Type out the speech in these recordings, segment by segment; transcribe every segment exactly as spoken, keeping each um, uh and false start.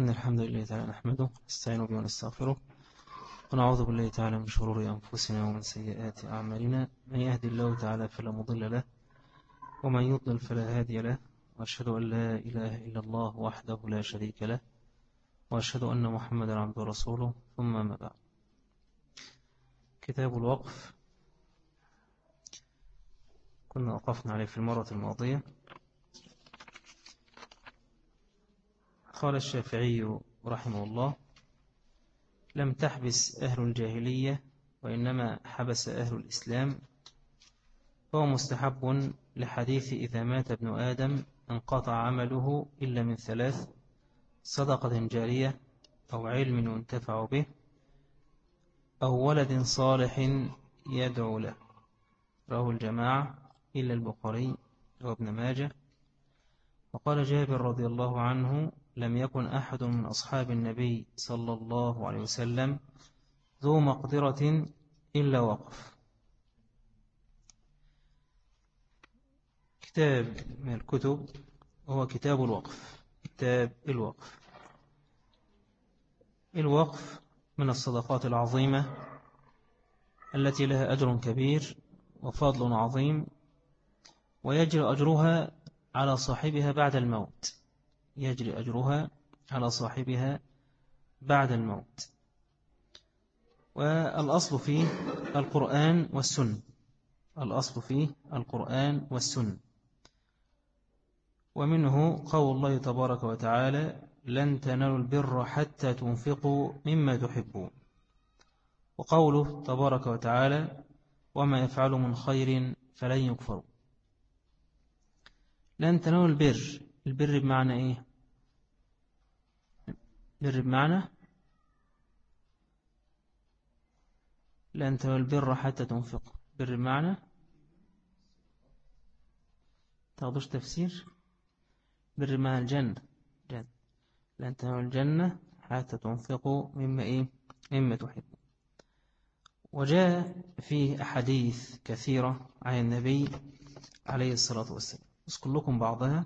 إن الحمد لله تعالى نحمده نستعين به ونستغفره ونعوذ بالله تعالى من شرور أنفسنا ومن سيئات أعمالنا. من يهدي الله تعالى فلا مضل له ومن يضلل فلا هادي له، وأشهد أن لا إله إلا الله وحده لا شريك له، وأشهد أن محمدا عبده ورسوله. ثم ما بعد. كتاب الوقف كنا وقفنا عليه في المرة الماضية. قال الشافعي رحمه الله: لم تحبس أهل الجاهلية وإنما حبس أهل الإسلام، فهو مستحب لحديث إذا مات ابن آدم انقطع عمله إلا من ثلاث: صدقة جارية أو علم ينتفع به أو ولد صالح يدعو له. رواه الجماعة إلا البخاري وابن ماجه. وقال جابر رضي الله عنه: لم يكن أحد من أصحاب النبي صلى الله عليه وسلم ذو مقدرة إلا وقف. كتاب من الكتب هو كتاب الوقف. كتاب الوقف الوقف من الصدقات العظيمة التي لها أجر كبير وفضل عظيم، ويجري أجرها على صاحبها بعد الموت يجري أجرها على صاحبها بعد الموت. والأصل فيه القرآن والسنة الأصل فيه القرآن والسنة ومنه قول الله تبارك وتعالى: لن تنالوا البر حتى تنفقوا مما تحبون. وقوله تبارك وتعالى: وما يفعلوا من خير فلن يكفروا. لن تنالوا البر. البر بمعنى ايه؟ البر بمعنى لن تنالوا البر حتى تنفقوا. البر بمعنى تاخدوش تفسير. بر بمعنى الجنة. جنة. لن تنالوا الجنة حتى تنفقوا مما ايه مما تحبون. وجاء فيه أحاديث كثيرة عن النبي عليه الصلاة والسلام. أذكر لكم بعضها.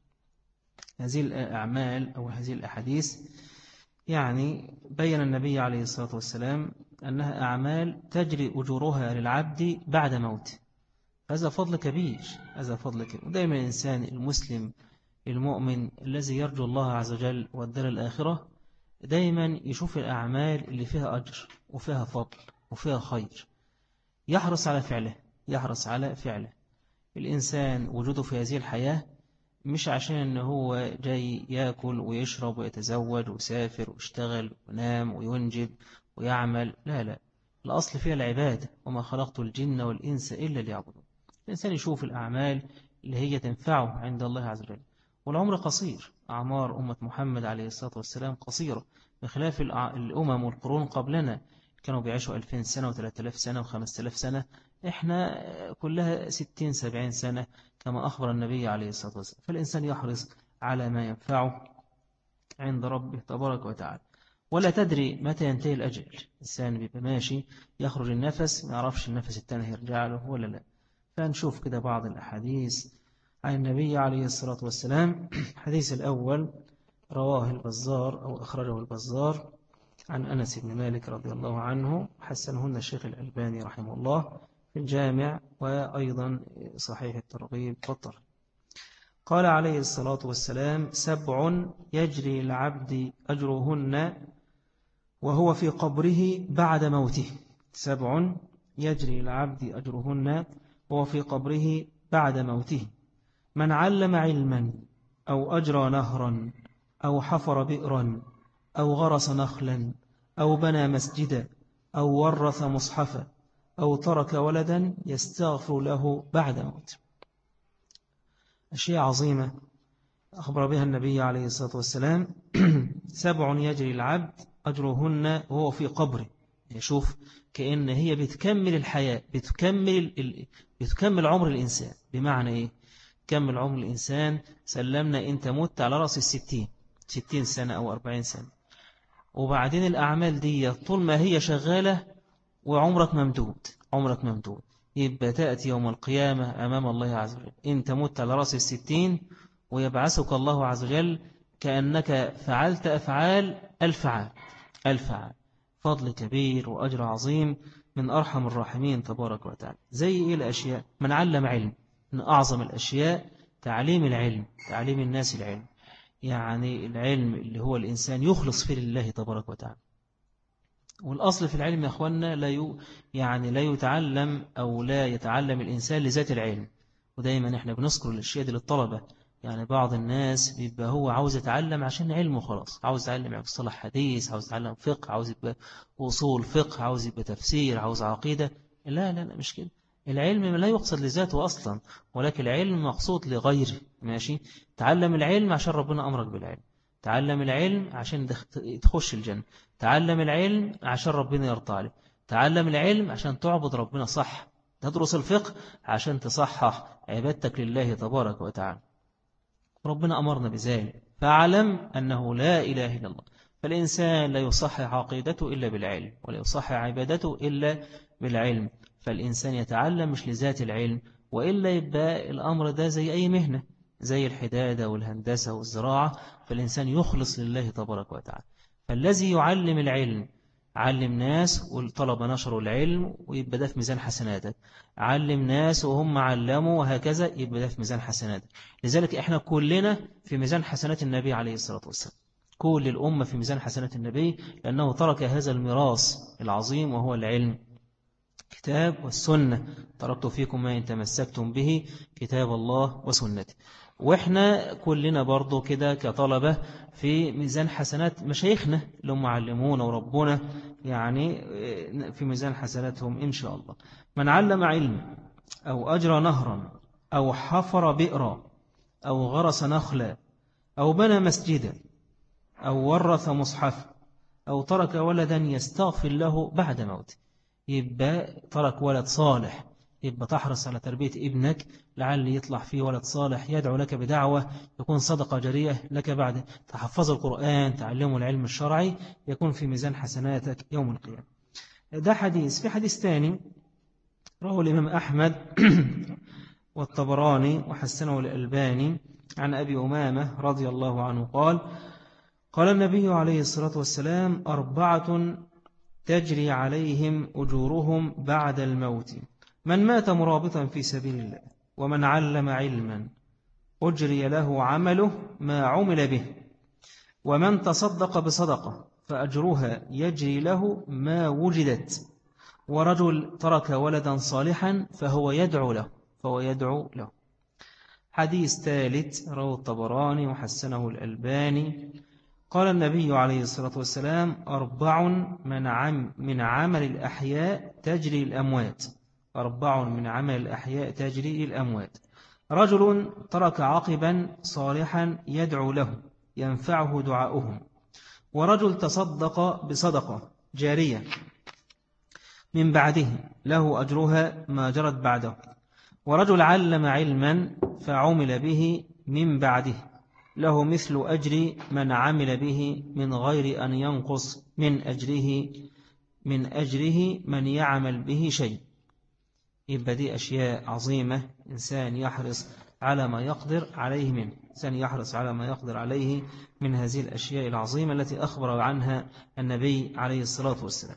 هذه الأعمال أو هذه الأحاديث يعني بين النبي عليه الصلاة والسلام أنها أعمال تجري أجورها للعبد بعد موته. هذا فضل كبير هذا فضل كبير ودائما الإنسان المسلم المؤمن الذي يرجو الله عز وجل والدار الآخرة دائما يشوف الأعمال اللي فيها أجر وفيها فضل وفيها خير، يحرص على فعله يحرص على فعله. الإنسان وجوده في هذه الحياة مش عشان أنه هو جاي يأكل ويشرب ويتزوج ويسافر ويشتغل وينام وينجب ويعمل، لا لا الأصل فيها العبادة. وما خلقت الجن والإنس إلا ليعبدون. الإنسان يشوف الأعمال اللي هي تنفعه عند الله عز وجل. والعمر قصير. أعمار أمة محمد عليه الصلاة والسلام قصيرة، بخلاف الأمم والقرون قبلنا كانوا بيعيشوا ألفين سنة وثلاثة آلاف سنة وخمسة آلاف سنة. إحنا كلها ستين سبعين سنة كما أخبر النبي عليه الصلاة والسلام. فالإنسان يحرص على ما ينفعه عند ربه تبارك وتعالى. ولا تدري متى ينتهي الأجل. الإنسان بيبقى ماشي يخرج النفس ما يعرفش النفس التاني يرجع له ولا لا. فنشوف كده بعض الأحاديث عن النبي عليه الصلاة والسلام. الحديث الأول رواه البزار أو أخرجه البزار عن أنس بن مالك رضي الله عنه، حسنهن الشيخ الألباني رحمه الله في الجامع، وأيضا صحيح الترغيب والترهيب. قال عليه الصلاة والسلام: سبع يجري العبد أجرهن وهو في قبره بعد موته. سبع يجري العبد أجرهن وهو في قبره بعد موته: من علم علما أو أجرى نهرا أو حفر بئرا أو غرس نخلا أو بنى مسجدا أو ورث مصحفا أو ترك ولدا يستغفر له بعد موته. أشياء عظيمة أخبر بها النبي عليه الصلاة والسلام. سبع يجري العبد أجرهن وهو في قبره. يشوف كأن هي بتكمل الحياة بتكمل, بتكمل عمر الإنسان. بمعنى إيه؟ كمل عمر الإنسان. سلمنا أنت مت على رأس الستين ستين سنة أو أربعين سنة، وبعدين الأعمال دي طول ما هي شغالة وعمرك ممدود عمرك ممدود يبقى تأتي يوم القيامة أمام الله عز وجل. أنت مت على رأس الستين ويبعثك الله عز وجل كأنك فعلت أفعال الفعال الفعال فضل كبير وأجر عظيم من أرحم الراحمين تبارك وتعالى. زي إيه الأشياء؟ من علم علم، من أعظم الأشياء تعليم العلم، تعليم الناس العلم، يعني العلم اللي هو الإنسان يخلص فيه لله تبارك وتعالى. والأصل في العلم يا أخوانا لا ي... يعني لا يتعلم أو لا يتعلم الإنسان لذات العلم. ودايما إحنا بنذكر الأشياء دي للطلبة. يعني بعض الناس بيبقى هو عاوز يتعلم عشان علمه خلاص، عاوز يتعلم مصطلح حديث، عاوز يتعلم فقه، عاوز يبقى أصول فقه، عاوز يبقى تفسير، عاوز عقيدة. لا لا لا مش كده. العلم لا يقصد لذاته أصلا، ولكن العلم مقصود لغيره. ماشي. تعلم العلم عشان ربنا أمرك بالعلم، تعلم العلم عشان تخش الجنة، تعلم العلم عشان ربنا يرضى عليك، تعلم العلم عشان تعبد ربنا صح، تدرس الفقه عشان تصحح عبادتك لله تبارك وتعالى. ربنا أمرنا بذلك. فاعلم أنه لا إله إلا الله. فالإنسان لا يصحح عقيدته إلا بالعلم، ولا يصحح عبادته إلا بالعلم. فالإنسان يتعلم مش لذات العلم، وإلا يبقى الأمر ده زي أي مهنة، زي الحدادة والهندسة والزراعة. فالإنسان يخلص لله تبارك وتعالى. فالذي يعلم العلم علم ناس والطلبة نشروا العلم، ويبقى ده في ميزان حسناتك. علم ناس وهم علموا وهكذا، يبقى ده في ميزان حسناتك. لذلك احنا كلنا في ميزان حسنات النبي عليه الصلاة والسلام. كل الأمة في ميزان حسنات النبي، لأنه ترك هذا الميراث العظيم وهو العلم، كتاب والسنة. تركت فيكم ما إن تمسكتم به، كتاب الله وسنته. وإحنا كلنا برضو كده كطلبة في ميزان حسنات مشايخنا اللي هم علمونا وربنا، يعني في ميزان حسناتهم إن شاء الله. من علم علم أو أجرى نهرا أو حفر بئرا أو غرس نخلا أو بنى مسجدا أو ورث مصحفا أو ترك ولدا يستغفر له بعد موته. يبقى ترك ولد صالح، يبقى تحرص على تربية ابنك لعل يطلع فيه ولد صالح يدعو لك بدعوة، يكون صدقة جارية لك بعد. تحفظ القرآن، تعلمه العلم الشرعي، يكون في ميزان حسناتك يوم القيامة. ده حديث. في حديث ثاني رواه الإمام أحمد والطبراني وحسنه الألباني عن أبي أمامة رضي الله عنه قال: قال النبي عليه الصلاة والسلام: أربعة تجري عليهم أجورهم بعد الموت: من مات مرابطا في سبيل الله، ومن علم علما أجري له عمله ما عمل به، ومن تصدق بصدقة فأجرها يجري له ما وجدت، ورجل ترك ولدا صالحا فهو يدعو له فهو يدعو له. حديث ثالث رواه الطبراني وحسنه الألباني. قال النبي عليه الصلاة والسلام: أربع من, عم من عمل الأحياء تجري الأموات. أربع من عمل الأحياء تجري الأموات: رجل ترك عقبا صالحا يدعو له ينفعه دعاؤهم، ورجل تصدق بصدقة جارية من بعده له أجرها ما جرت بعده، ورجل علم علما فعمل به من بعده له مثل أجر من عمل به من غير أن ينقص من أجره من أجره من يعمل به شيء. يبقى دي أشياء عظيمة، إنسان يحرص على ما يقدر عليه منه إنسان يحرص على ما يقدر عليه من هذه الأشياء العظيمة التي أخبر عنها النبي عليه الصلاة والسلام.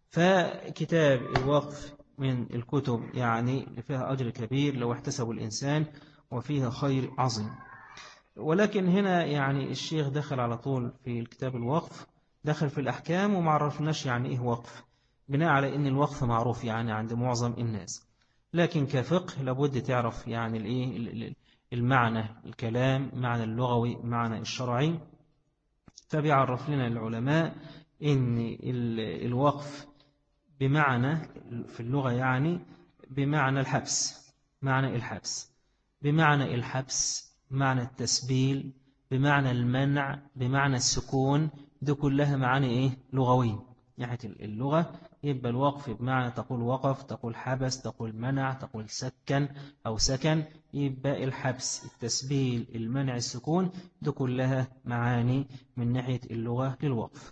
فكتاب الوقف من الكتب يعني فيها أجر كبير لو احتسب الإنسان، وفيها خير عظيم. ولكن هنا يعني الشيخ دخل على طول في الكتاب الوقف، دخل في الأحكام وما عرفناش يعني إيه وقف، بناء على إن الوقف معروف يعني عند معظم الناس، لكن كفقه لابد تعرف يعني الإيه المعنى، الكلام، معنى اللغوي، معنى الشرعي. فبيعرف لنا العلماء إن الوقف بمعنى في اللغة يعني بمعنى الحبس، معنى الحبس بمعنى الحبس معنى التسبيل، بمعنى المنع، بمعنى السكون. دي كلها معاني إيه لغوية ناحية اللغة. يبقى الوقف بمعنى تقول وقف، تقول حبس، تقول منع، تقول سكن أو سكن. يبقى الحبس، التسبيل، المنع، السكون، دي كلها معاني من ناحية اللغة للوقف.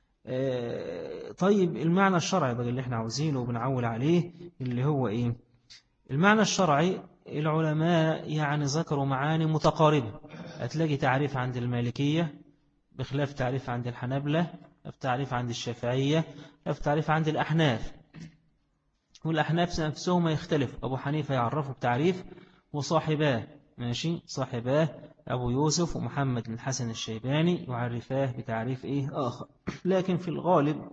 طيب المعنى الشرعي بقى اللي احنا عاوزينه وبنعول عليه اللي هو إيه؟ المعنى الشرعي العلماء يعني ذكروا معاني متقاربة هتلاقي تعريف عند المالكية بخلاف تعريف عند الحنابلة، بخلاف تعريف عند الشافعية، بخلاف تعريف عند الأحناف. والأحناف نفسهم يختلف، أبو حنيفة يعرفه بتعريف وصاحباه ماشي صاحباه أبو يوسف ومحمد بن الحسن الشيباني يعرفاه بتعريف إيه آخر. لكن في الغالب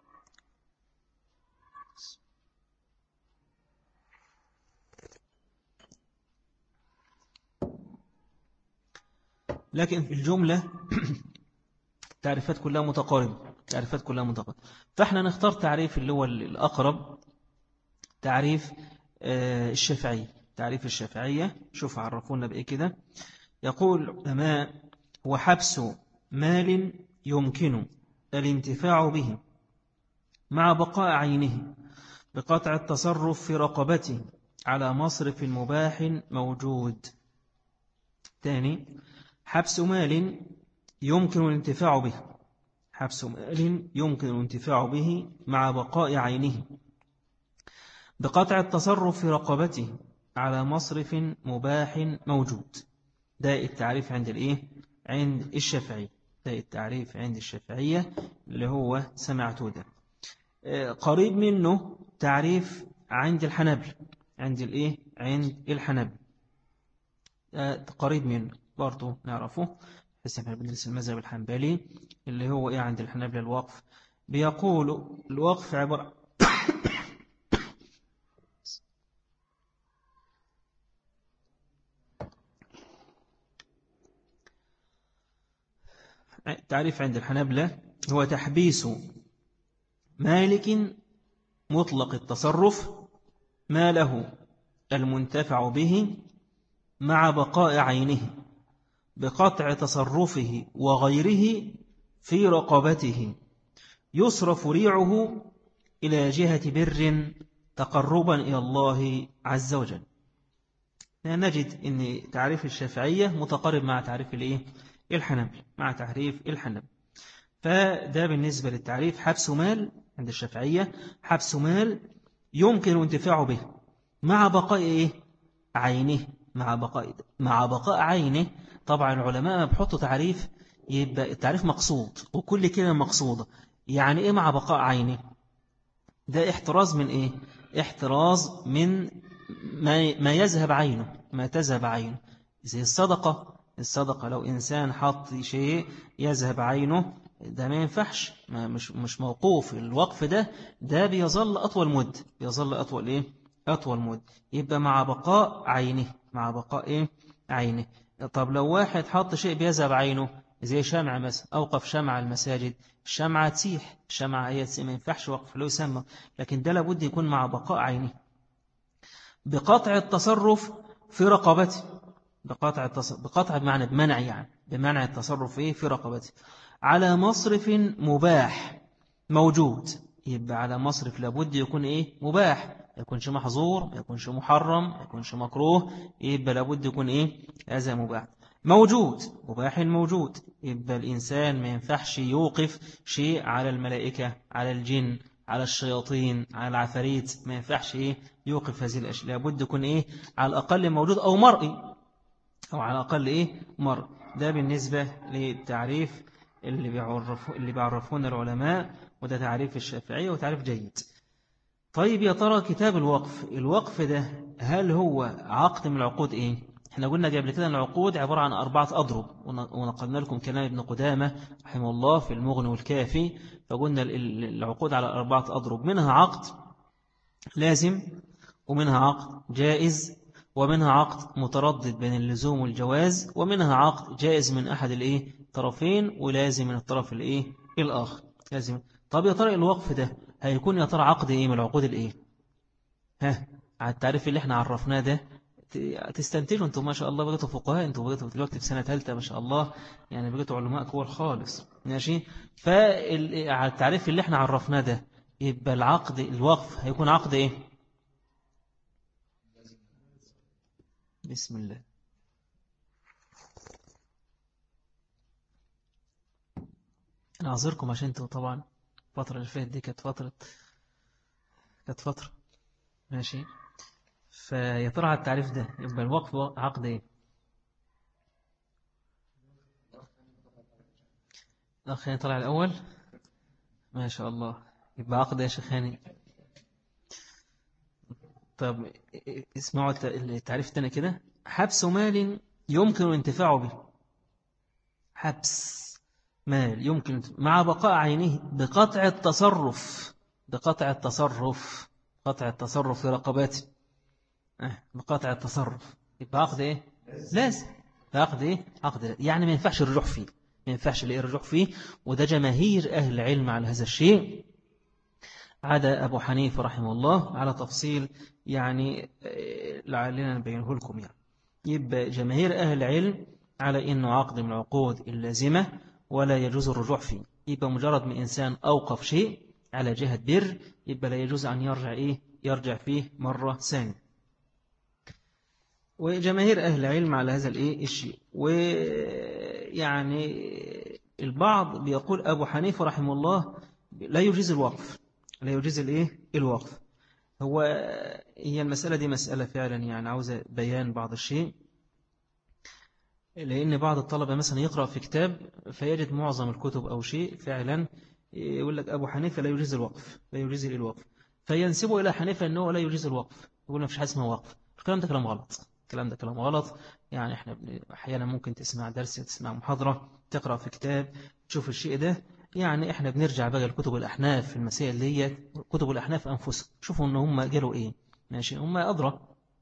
لكن في الجملة تعريفات كلها متقاربة، تعريفات كلها متقاربة. فإحنا نختار تعريف اللي هو الأقرب، تعريف الشافعية. تعريف الشافعية شوف عرفونا بإيه كده. يقول العلماء: هو حبس مال يمكن الانتفاع به مع بقاء عينه بقطع التصرف في رقبته على مصرف مباح موجود. ثاني: حبس مال يمكن الانتفاع به حبس مال يمكن الانتفاع به مع بقاء عينه بقطع التصرف في رقبته على مصرف مباح موجود. ده التعريف عند الايه عند الشافعية. ده التعريف عند الشافعية اللي هو سمعته ده. قريب منه تعريف عند الحنابلة، عند الايه عند الحنابلة قريب منه برضه نعرفه، بس احنا بندرس المذهب الحنبلي اللي هو ايه عند الحنابلة. الوقف بيقول الوقف عبارة تعريف عند الحنابلة هو تحبيس مالك مطلق التصرف ما له المنتفع به مع بقاء عينه بقطع تصرفه وغيره في رقبته يصرف ريعه إلى جهة بر تقربا إلى الله عز وجل. نجد أن تعريف الشافعية متقارب مع تعريف الإيه؟ الحنبل مع تعريف الحنبل. فده بالنسبة للتعريف: حبس مال عند الشافعية حبس مال يمكن انتفاع به مع بقاء إيه؟ عينه مع بقاء مع بقاء عينه. طبعا العلماء بيحطوا تعريف يبقى التعريف مقصود وكل كلمة مقصودة. يعني إيه مع بقاء عينه؟ ده احتراز من إيه؟ احتراز من ما ما يذهب عينه ما تذهب عينه زي الصدقة. الصدقة لو إنسان حط شيء يذهب عينه ده ما ينفعش، ما مش مش موقوف. الوقف ده ده بيظل أطول مد بيظل أطول إيه أطول مد يبقى مع بقاء عينه مع بقاء إيه عينه. طب لو واحد حط شيء بيذهب عينه زي شمع مثلا، أوقف شمع المساجد، الشمعة تسيح، الشمعة هي تسيح، ما ينفعش وقف له يسمى. لكن ده لابد يكون مع بقاء عينه بقطع التصرف في رقبته. بقطع التصرف بقطع بمعنى بمنع يعني بمنع التصرف إيه في رقبته على مصرف مباح موجود. يبقى على مصرف لابد يكون إيه مباح، ما يكونش محظور، ما يكونش محرم، ما يكونش مكروه. يبقى لابد يكون إيه هذا مباح موجود مباح موجود. يبقى الإنسان ما ينفعش يوقف شيء على الملائكة، على الجن، على الشياطين، على العفاريت. ما ينفعش إيه يوقف هذه الأشياء. لابد يكون إيه على الأقل موجود أو مرئي، أو على الأقل إيه مرئي. ده بالنسبة للتعريف اللي بيعرفه اللي بيعرفون العلماء، وده تعريف الشافعية وتعريف جيد. طيب يا ترى كتاب الوقف الوقف ده هل هو عقد من العقود إيه؟ احنا قلنا قبل كده ان العقود عبارة عن أربعة أضرب، ونقلنا لكم كلام ابن قدامة رحمه الله في المغني والكافي. فقلنا العقود على أربعة أضرب، منها عقد لازم، ومنها عقد جائز، ومنها عقد متردد بين اللزوم والجواز، ومنها عقد جائز من أحد الإيه طرفين ولازم من الطرف الإيه الآخر لازم. طب يا ترى الوقف ده هيكون يا ترى عقد إيه من العقود الإيه؟ ها على التعريف اللي احنا عرفناه ده تستنتجوا انتم ما شاء الله بقيتوا فقهاء، انتم بقيتوا دلوقتي في سنة ثالثة ما شاء الله، يعني بقيتوا علماء كبار خالص ماشي. فعلى التعريف اللي احنا عرفناه ده يبقى العقد الوقف هيكون عقد ايه؟ بسم الله. انا اعذركم عشان انتوا طبعا الفترة اللي فاتت دي كانت فترة كانت فترة ماشي. فيا ترى على التعريف ده يبقى الوقف عقد ايه؟ الأخ هاني طلع الأول. ما شاء الله، يبقى عقد يا شيخ هاني. طب اسمعوا التعريف الثاني كده: حبس مال يمكن الانتفاع به. حبس مال يمكن مع بقاء عينه بقطع التصرف، بقطع التصرف، قطع التصرف في رقباته، اه بقطع التصرف. يبقى عقد ايه؟ لازم. عقد ايه؟ عقد لازم. يعني ما ينفعش الرجوع فيه، ما ينفعش الايه الرجوع فيه. وده جماهير أهل العلم على هذا الشيء، عدا أبو حنيفة رحمه الله على تفصيل يعني لعلنا نبينه لكم. يعني يبقى جماهير أهل العلم على إنه عقد من العقود اللازمة ولا يجوز الرجوع فيه. يبقى مجرد من إنسان أوقف شيء على جهة بر، يبقى لا يجوز أن يرجع إيه يرجع فيه مرة ثانية. وجماهير أهل العلم على هذا الإيه الشيء. ويعني البعض بيقول أبو حنيفة رحمه الله لا يجوز الوقف، لا يجوز الإيه الوقف. هو هي المسألة دي مسألة فعلا يعني عاوزة بيان بعض الشيء. لأن بعض الطلبة مثلا يقرأ في كتاب فيجد معظم الكتب أو شيء فعلا يقول لك أبو حنيفة لا يجوز الوقف، لا يجوز الوقف، فينسبه إلى حنيفة أنه لا يجوز الوقف، يقول ما فيش حاجة اسمها وقف. الكلام ده كلام غلط، الكلام ده كلام غلط. يعني احنا أحيانا ممكن تسمع درس، تسمع محاضرة، تقرأ في كتاب، تشوف الشيء ده. يعني احنا بنرجع بقى لكتب الأحناف في المسائل دي، كتب الأحناف أنفسهم شوفوا أن هم قالوا إيه، ماشي، هم أدرى.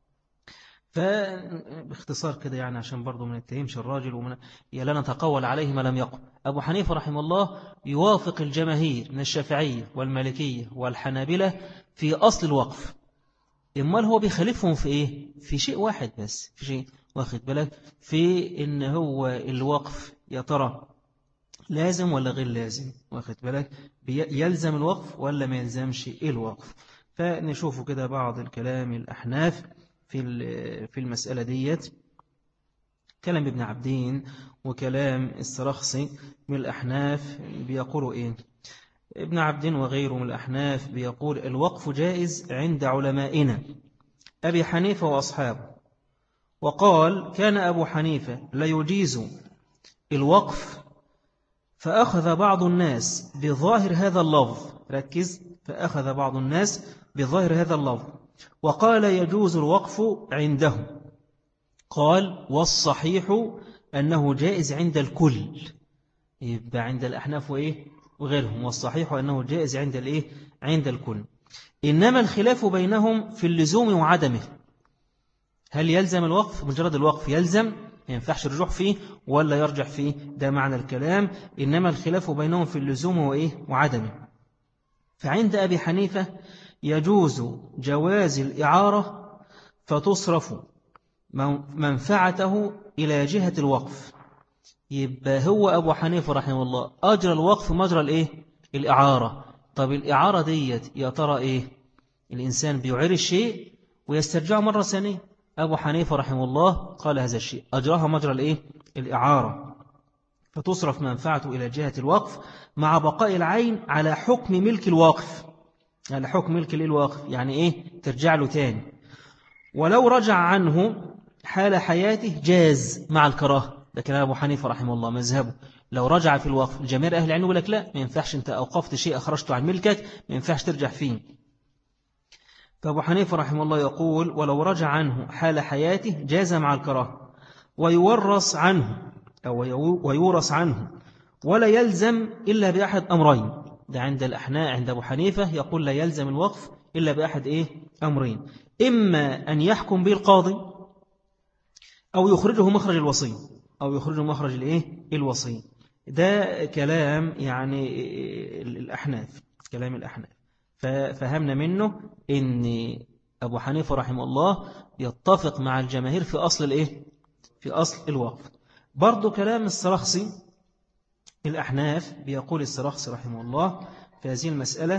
فباختصار كده يعني عشان برضو ما نتهمش الراجل ومن يلا نتقول عليه ما لم يقل. أبو حنيفة رحمه الله يوافق الجماهير من الشافعية والمالكية والحنابلة في أصل الوقف. إمال هو بيخالفهم في إيه؟ في شيء واحد بس، في شيء واخد بالك، في إن هو الوقف يا ترى لازم ولا غير لازم، واخد بالك، يلزم الوقف ولا ما يلزمش الوقف. فنشوفوا كده بعض الكلام الأحناف في في المسألة ديت. كلام ابن عبدين وكلام السرخسي من الأحناف بيقولوا إيه؟ ابن عبدين وغيره من الأحناف بيقول الوقف جائز عند علمائنا أبي حنيفة وأصحابه. وقال كان أبو حنيفة لا يجيز الوقف، فأخذ بعض الناس بظاهر هذا اللفظ، ركز، فأخذ بعض الناس بظاهر هذا اللفظ وقال يجوز الوقف عنده. قال والصحيح أنه جائز عند الكل، يبقى عند الأحناف وإيه وغيرهم، والصحيح أنه جائز عند الإيه عند الكل. إنما الخلاف بينهم في اللزوم وعدمه، هل يلزم الوقف مجرد الوقف يلزم ما ينفعش الرجوع فيه ولا يرجع فيه، ده معنى الكلام. إنما الخلاف بينهم في اللزوم وإيه وعدمه. فعند أبي حنيفة يجوز جواز الإعارة فتصرف منفعته إلى جهة الوقف. يبقى هو أبو حنيفة رحمه الله أجرى الوقف مجرى الإيه الإعارة. طب الإعارة ديت يا ترى إيه؟ الإنسان بيعير الشيء ويسترجعه مرة ثانية. أبو حنيفة رحمه الله قال هذا الشيء أجراها مجرى الإيه الإعارة، فتصرف منفعته إلى جهة الوقف مع بقاء العين على حكم ملك الواقف، على حكم ملك الواقف يعني إيه ترجع له تاني. ولو رجع عنه حال حياته جاز مع الكراهة. ده كلام أبو حنيفة رحمه الله مذهبه. لو رجع في الوقف الجماهير أهل العلم يقول لك لا، ما ينفعش، أنت أوقفت شيء أخرجته عن ملكك ما ينفعش ترجع فيه. فأبو حنيفة رحمه الله يقول ولو رجع عنه حال حياته جاز مع الكراهة ويورث عنه أو ويورث عنه ولا يلزم إلا بأحد أمرين. ده عند الأحناء، عند أبو حنيفة يقول لا يلزم الوقف إلا بأحد إيه أمرين: إما أن يحكم به القاضي أو يخرجه مخرج الوصي، أو يخرجه مخرج الإيه الوصي. ده كلام يعني الأحناف، كلام الأحناف. ففهمنا منه إن أبو حنيفة رحمه الله يتفق مع الجماهير في أصل الإيه في أصل الوقف. برضو كلام السرخسي الأحناف بيقول السرخسي رحمه الله في هذه المسألة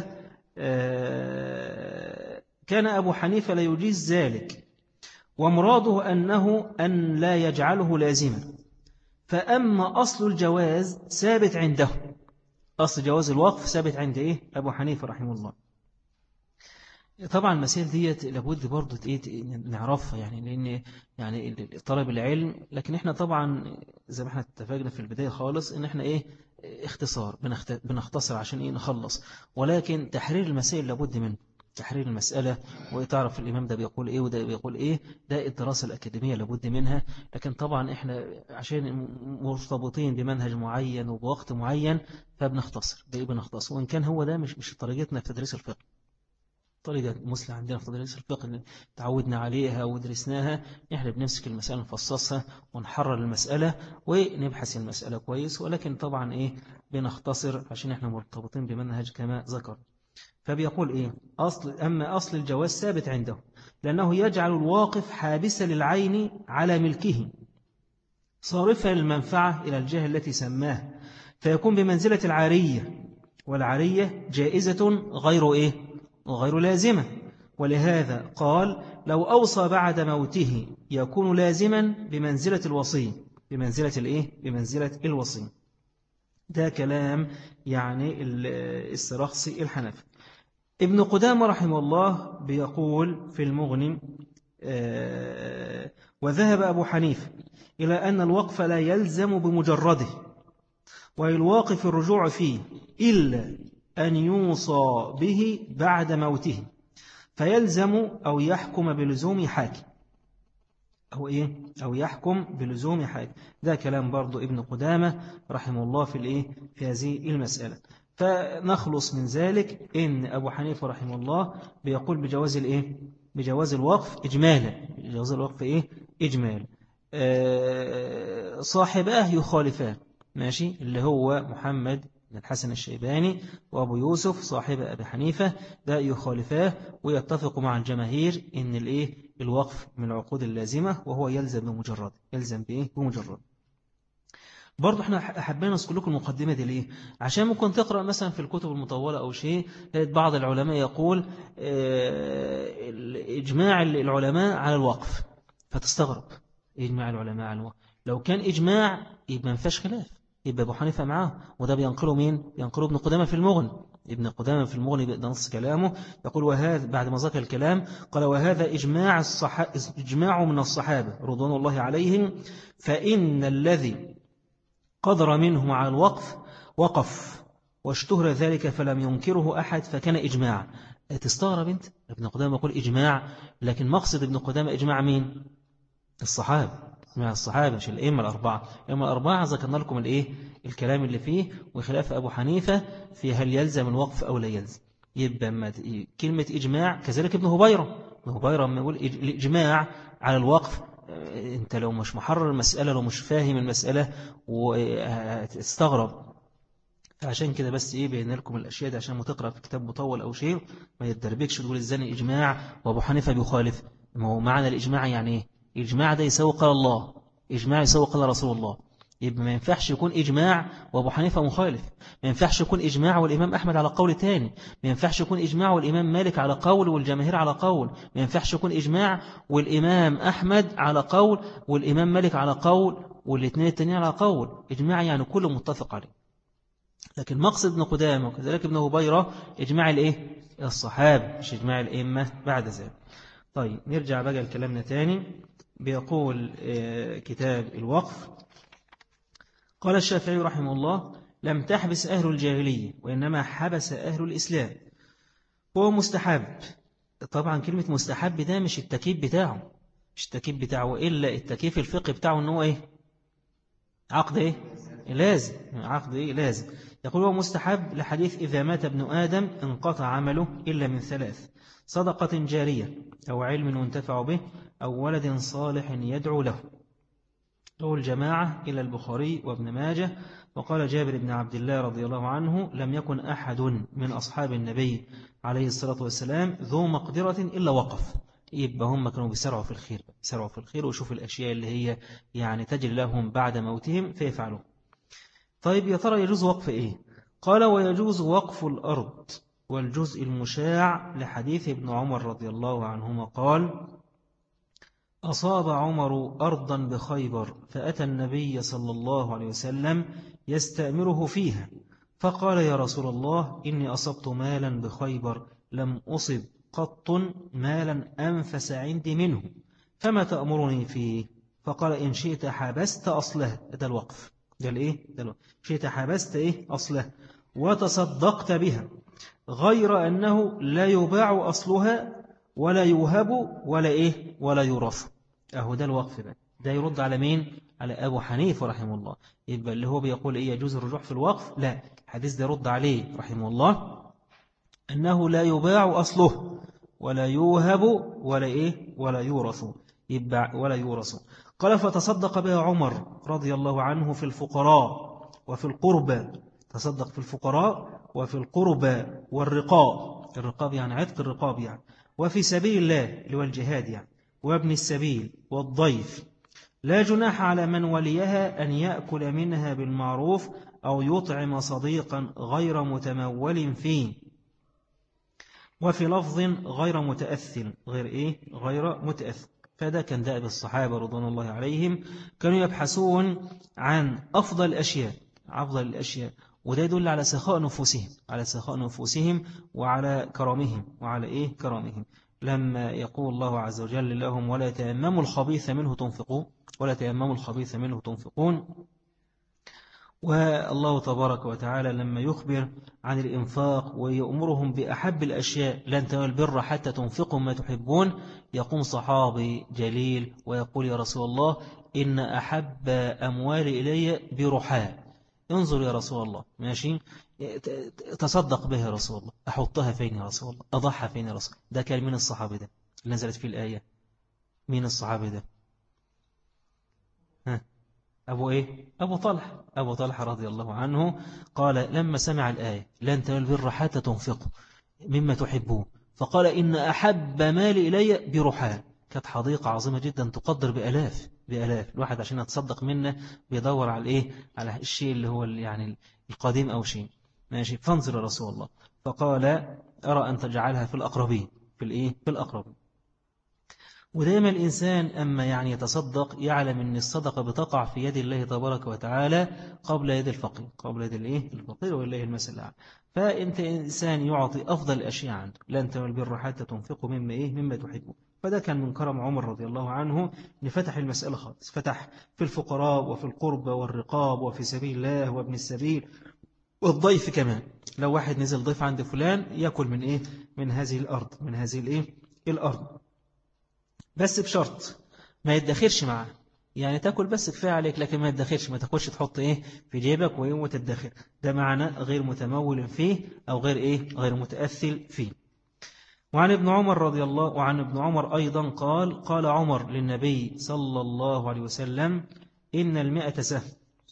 كان أبو حنيفة لا يجيز ذلك، ومراده أنه أن لا يجعله لازما. فأما أصل الجواز ثابت عنده، أصل جواز الوقف ثابت عند إيه أبو حنيفة رحمه الله. طبعا المسائل ديت لابد برضو نعرفها، يعني لأن يعني طلب العلم، لكن احنا طبعا زي ما احنا اتفقنا في البداية خالص ان احنا ايه اختصار، بنختصر عشان إيه نخلص. ولكن تحرير المسائل لابد منه، تحرير المسألة وتعرف الإمام ده بيقول إيه وده بيقول إيه، ده الدراسة الأكاديمية لابد منها. لكن طبعا إحنا عشان مرتبطين بمنهج معين وبوقت معين فبنختصر، بنختصر. وإن كان هو ده مش مش طريقتنا في تدريس الفقه، طريقة مسلم عندنا في تدريس الفقه اللي تعودنا عليها ودرسناها. إحنا بنمسك المسألة نفصصها ونحرر المسألة ونبحث المسألة كويس. ولكن طبعا إيه بنختصر عشان إحنا مرتبطين بمنهج كما ذكر. فبيقول إيه أصل أما أصل الجواز ثابت عنده، لأنه يجعل الواقف حابسا للعين على ملكه صارفا للمنفعة إلى الجهة التي سماه، فيكون بمنزلة العارية، والعارية جائزة غير إيه غير لازمة. ولهذا قال لو أوصى بعد موته يكون لازما بمنزلة الوصي، بمنزلة الإيه بمنزلة الوصي. ده كلام يعني السراخسي الحنفي. ابن قدامة رحمه الله بيقول في المغني آه وذهب أبو حنيفة إلى أن الوقف لا يلزم بمجرده، وللواقف الرجوع فيه إلا أن يوصى به بعد موته، فيلزم أو يحكم بلزوم حاكم أو إيه أو يحكم بلزوم حاكم. ده كلام برضو ابن قدامة رحمه الله في الإيه في هذه المسألة. فنخلص من ذلك إن أبو حنيفة رحمه الله بيقول بجواز الإيه بجواز الوقف إجمالا، بجواز الوقف إيه إجمالا. أه صاحباه يخالفان، ماشي، اللي هو محمد بن الحسن الشيباني وأبو يوسف صاحب أبي حنيفة، ده يخالفاه ويتفق مع الجماهير إن الإيه الوقف من العقود اللازمة، وهو يلزم بمجرد، يلزم بإيه بمجرد. برضو احنا حابين نذكر لكم المقدمة دي ليه؟ عشان ممكن تقرأ مثلا في الكتب المطولة أو شيء بعض العلماء يقول إجماع العلماء على الوقف، فتستغرب إجماع العلماء على الوقف. لو كان إجماع يبقى ما فيهاش خلاف، يبقى أبو حنيفة معاه. وده بينقله مين؟ بينقله ابن قدامة في المغني. ابن قدامة في المغني ده نص كلامه يقول وهذا بعد ما ذكر الكلام قال وهذا إجماع الصحابة، إجماع من الصحابة رضوان الله عليهم، فإن الذي قدر منهم على الوقف وقف واشتهر ذلك فلم ينكره أحد فكان إجماع. تستغرب أنت ابن قدامة يقول إجماع، لكن مقصد ابن قدامة إجماع مين؟ الصحابة، مع الصحابة مش الأئمة الأربعة. الأئمة الأربعة ذكرنا لكم الإيه الكلام اللي فيه، وخلاف أبو حنيفة في هل يلزم الوقف أو لا يلزم. يبقى كلمة إجماع كذلك ابن هبيرة، ابن هبيرة لما يقول الإجماع على الوقف، انت لو مش محرر المسألة لو مش فاهم المسألة وتستغرب. فعشان كده بس ايه بين لكم الاشياء دي عشان ما تقرأ في كتاب مطول او شيء ما يتدربكش تقول ازاي اجماع وابو حنيفة بيخالف. ما هو معنى الاجماع يعني ايه؟ اجماع ده يساوي قال الله، اجماع يساوي قال رسول الله. يبقى ما ينفعش يكون إجماع وأبو حنيفة مخالف، ما ينفعش يكون إجماع والإمام أحمد على قول تاني، ما ينفعش يكون إجماع والإمام مالك على قول والجماهير على قول، ما ينفعش يكون إجماع والإمام أحمد على قول والإمام مالك على قول والاثنين التانيين على قول. إجماع يعني كله متفق عليه. لكن مقصد ابن قدامة وكذلك ابن هبيرة إجماع الإيه؟ الصحابة، مش إجماع الإمة بعد ذلك. طيب نرجع بقى لكلامنا تاني. بيقول كتاب الوقف قال الشافعي رحمه الله لم تحبس أهل الجاهلية وإنما حبس أهل الإسلام، هو مستحب. طبعا كلمة مستحب ده مش التكييف بتاعه، مش التكييف بتاعه، وإلا التكييف الفقه بتاعه أنه إيه؟ عقد إيه؟ لازم، عقد إيه؟ لازم. يقول هو مستحب لحديث إذا مات ابن آدم انقطع عمله إلا من ثلاث: صدقة جارية أو علم ينتفع به أو ولد صالح يدعو له. روى الجماعة إلى البخاري وابن ماجه. وقال جابر بن عبد الله رضي الله عنه لم يكن أحد من أصحاب النبي عليه الصلاة والسلام ذو مقدرة إلا وقف. يبقى هم كانوا بيسرعوا في الخير، بيسرعوا في الخير ويشوفوا الأشياء اللي هي يعني تجري لهم بعد موتهم فيفعلوا. طيب يا ترى يجوز وقف إيه؟ قال ويجوز وقف الأرض والجزء المشاع لحديث ابن عمر رضي الله عنهما قال أصاب عمر أرضا بخيبر فأتى النبي صلى الله عليه وسلم يستأمره فيها فقال يا رسول الله إني أصبت مالا بخيبر لم أصب قط مالا أنفس عندي منه فما تأمرني فيه؟ فقال إن شئت حبست أصله، ده الوقف، ده الإيه ده الوقف. شئت حبست إيه أصلها وتصدقت بها غير أنه لا يباع أصلها ولا يوهب ولا إيه ولا يرث. أهو ده الوقف بقى. ده يرد على مين؟ على أبو حنيفة رحمه الله. يبقى اللي هو بيقول إيه يجوز الرجوع في الوقف، لا، الحديث ده يرد عليه رحمه الله أنه لا يباع أصله ولا يوهب ولا إيه ولا يورث، يباع ولا يورث. قال فتصدق بها عمر رضي الله عنه في الفقراء وفي القربى. تصدق في الفقراء وفي القربى والرقاب، الرقاب يعني عتق الرقاب يعني، وفي سبيل الله اللي هو الجهاد يعني، وابن السبيل والضيف. لا جناح على من وليها أن يأكل منها بالمعروف أو يطعم صديقا غير متمول فيه. وفي لفظ غير متأثل، غير إيه غير متأثل. فده كان دأب الصحابة رضوان الله عليهم، كانوا يبحثون عن أفضل الأشياء، أفضل الأشياء، وده يدل على سخاء نفوسهم، على سخاء نفوسهم وعلى كرامهم، وعلى إيه كرامهم. لما يقول الله عز وجل لهم ولا تيمموا الخبيث منه تنفقون، ولا تيمموا الخبيث منه تنفقون. والله تبارك وتعالى لما يخبر عن الإنفاق ويأمرهم بأحب الأشياء لن تنالوا البر حتى تنفقوا ما تحبون، يقوم صحابي جليل ويقول يا رسول الله إن أحب أموالي إلي برحاء. انظر يا رسول الله، ماشي، تصدق بها يا رسول الله، أحطها فين يا رسول الله، أضحى فين يا رسول الله. ده كان من الصحابة ده اللي نزلت في الآية. مين الصحابة ده؟ ها أبو إيه؟ أبو طلحة. أبو طلحة رضي الله عنه قال لما سمع الآية لن تنالوا البر حتى تنفقوا مما تحبون، فقال إن أحب مالي إلي برحال. كانت حديقة عظيمة جدا تقدر بألاف بألاف. الواحد عشان يتصدق منه بيدور على إيه؟ على الشيء اللي هو يعني القديم أو شيء، ماشي. فانظر يا رسول الله، فقال أرى أن تجعلها في الأقربين، في الإيه؟ في الأقربين. ودائما الإنسان أما يعني يتصدق يعلم أن الصدقة بتقع في يد الله تبارك وتعالى قبل يد الفقير، قبل يد الإيه؟ الفقير، والله المثل الأعلى. فأنت إنسان يعطي أفضل الأشياء عنده. لن تنالوا البر حتى تنفقوا مما إيه؟ مما تحبون. فده كان من كرم عمر رضي الله عنه أن فتح المسألة خالص، فتح في الفقراء وفي القربى والرقاب وفي سبيل الله وابن السبيل والضيف كمان. لو واحد نزل ضيف عند فلان يأكل من إيه؟ من هذه الأرض، من هذه الإيه؟ الأرض، بس بشرط ما يتدخلش معاه. يعني تاكل بس كفاية عليك، لكن ما يتدخلش، ما تاكلش تحط ايه في جيبك ويوم وتتدخل. ده معنى غير متمول فيه أو غير ايه غير متأثل فيه. وعن ابن عمر رضي الله وعن ابن عمر أيضا قال قال عمر للنبي صلى الله عليه وسلم إن المئة سهم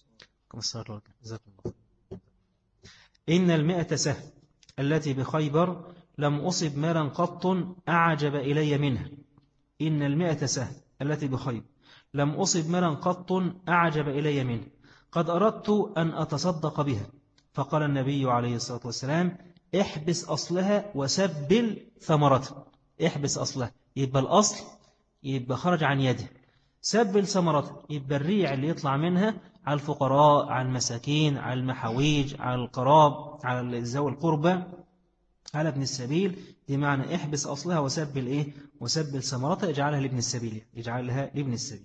إن المئة سهم التي بخيبر لم أصب مالا قط أعجب إلي منها. إن المئة سهم التي بخيبر لم أصب مالا قط أعجب إلي منه، قد أردت أن أتصدق بها. فقال النبي عليه الصلاة والسلام احبس أصلها وسبل ثمرتها. احبس أصلها يبقى الأصل يبقى خرج عن يده، سبل ثمرتها يبقى الريع اللي يطلع منها على الفقراء، على المساكين، على المحاويج، على القراب، على ذوي القربى، على ابن السبيل. دي معنى احبس أصلها وسبل إيه وسبل ثمرتها، اجعلها لابن السبيل، اجعلها لابن السبيل.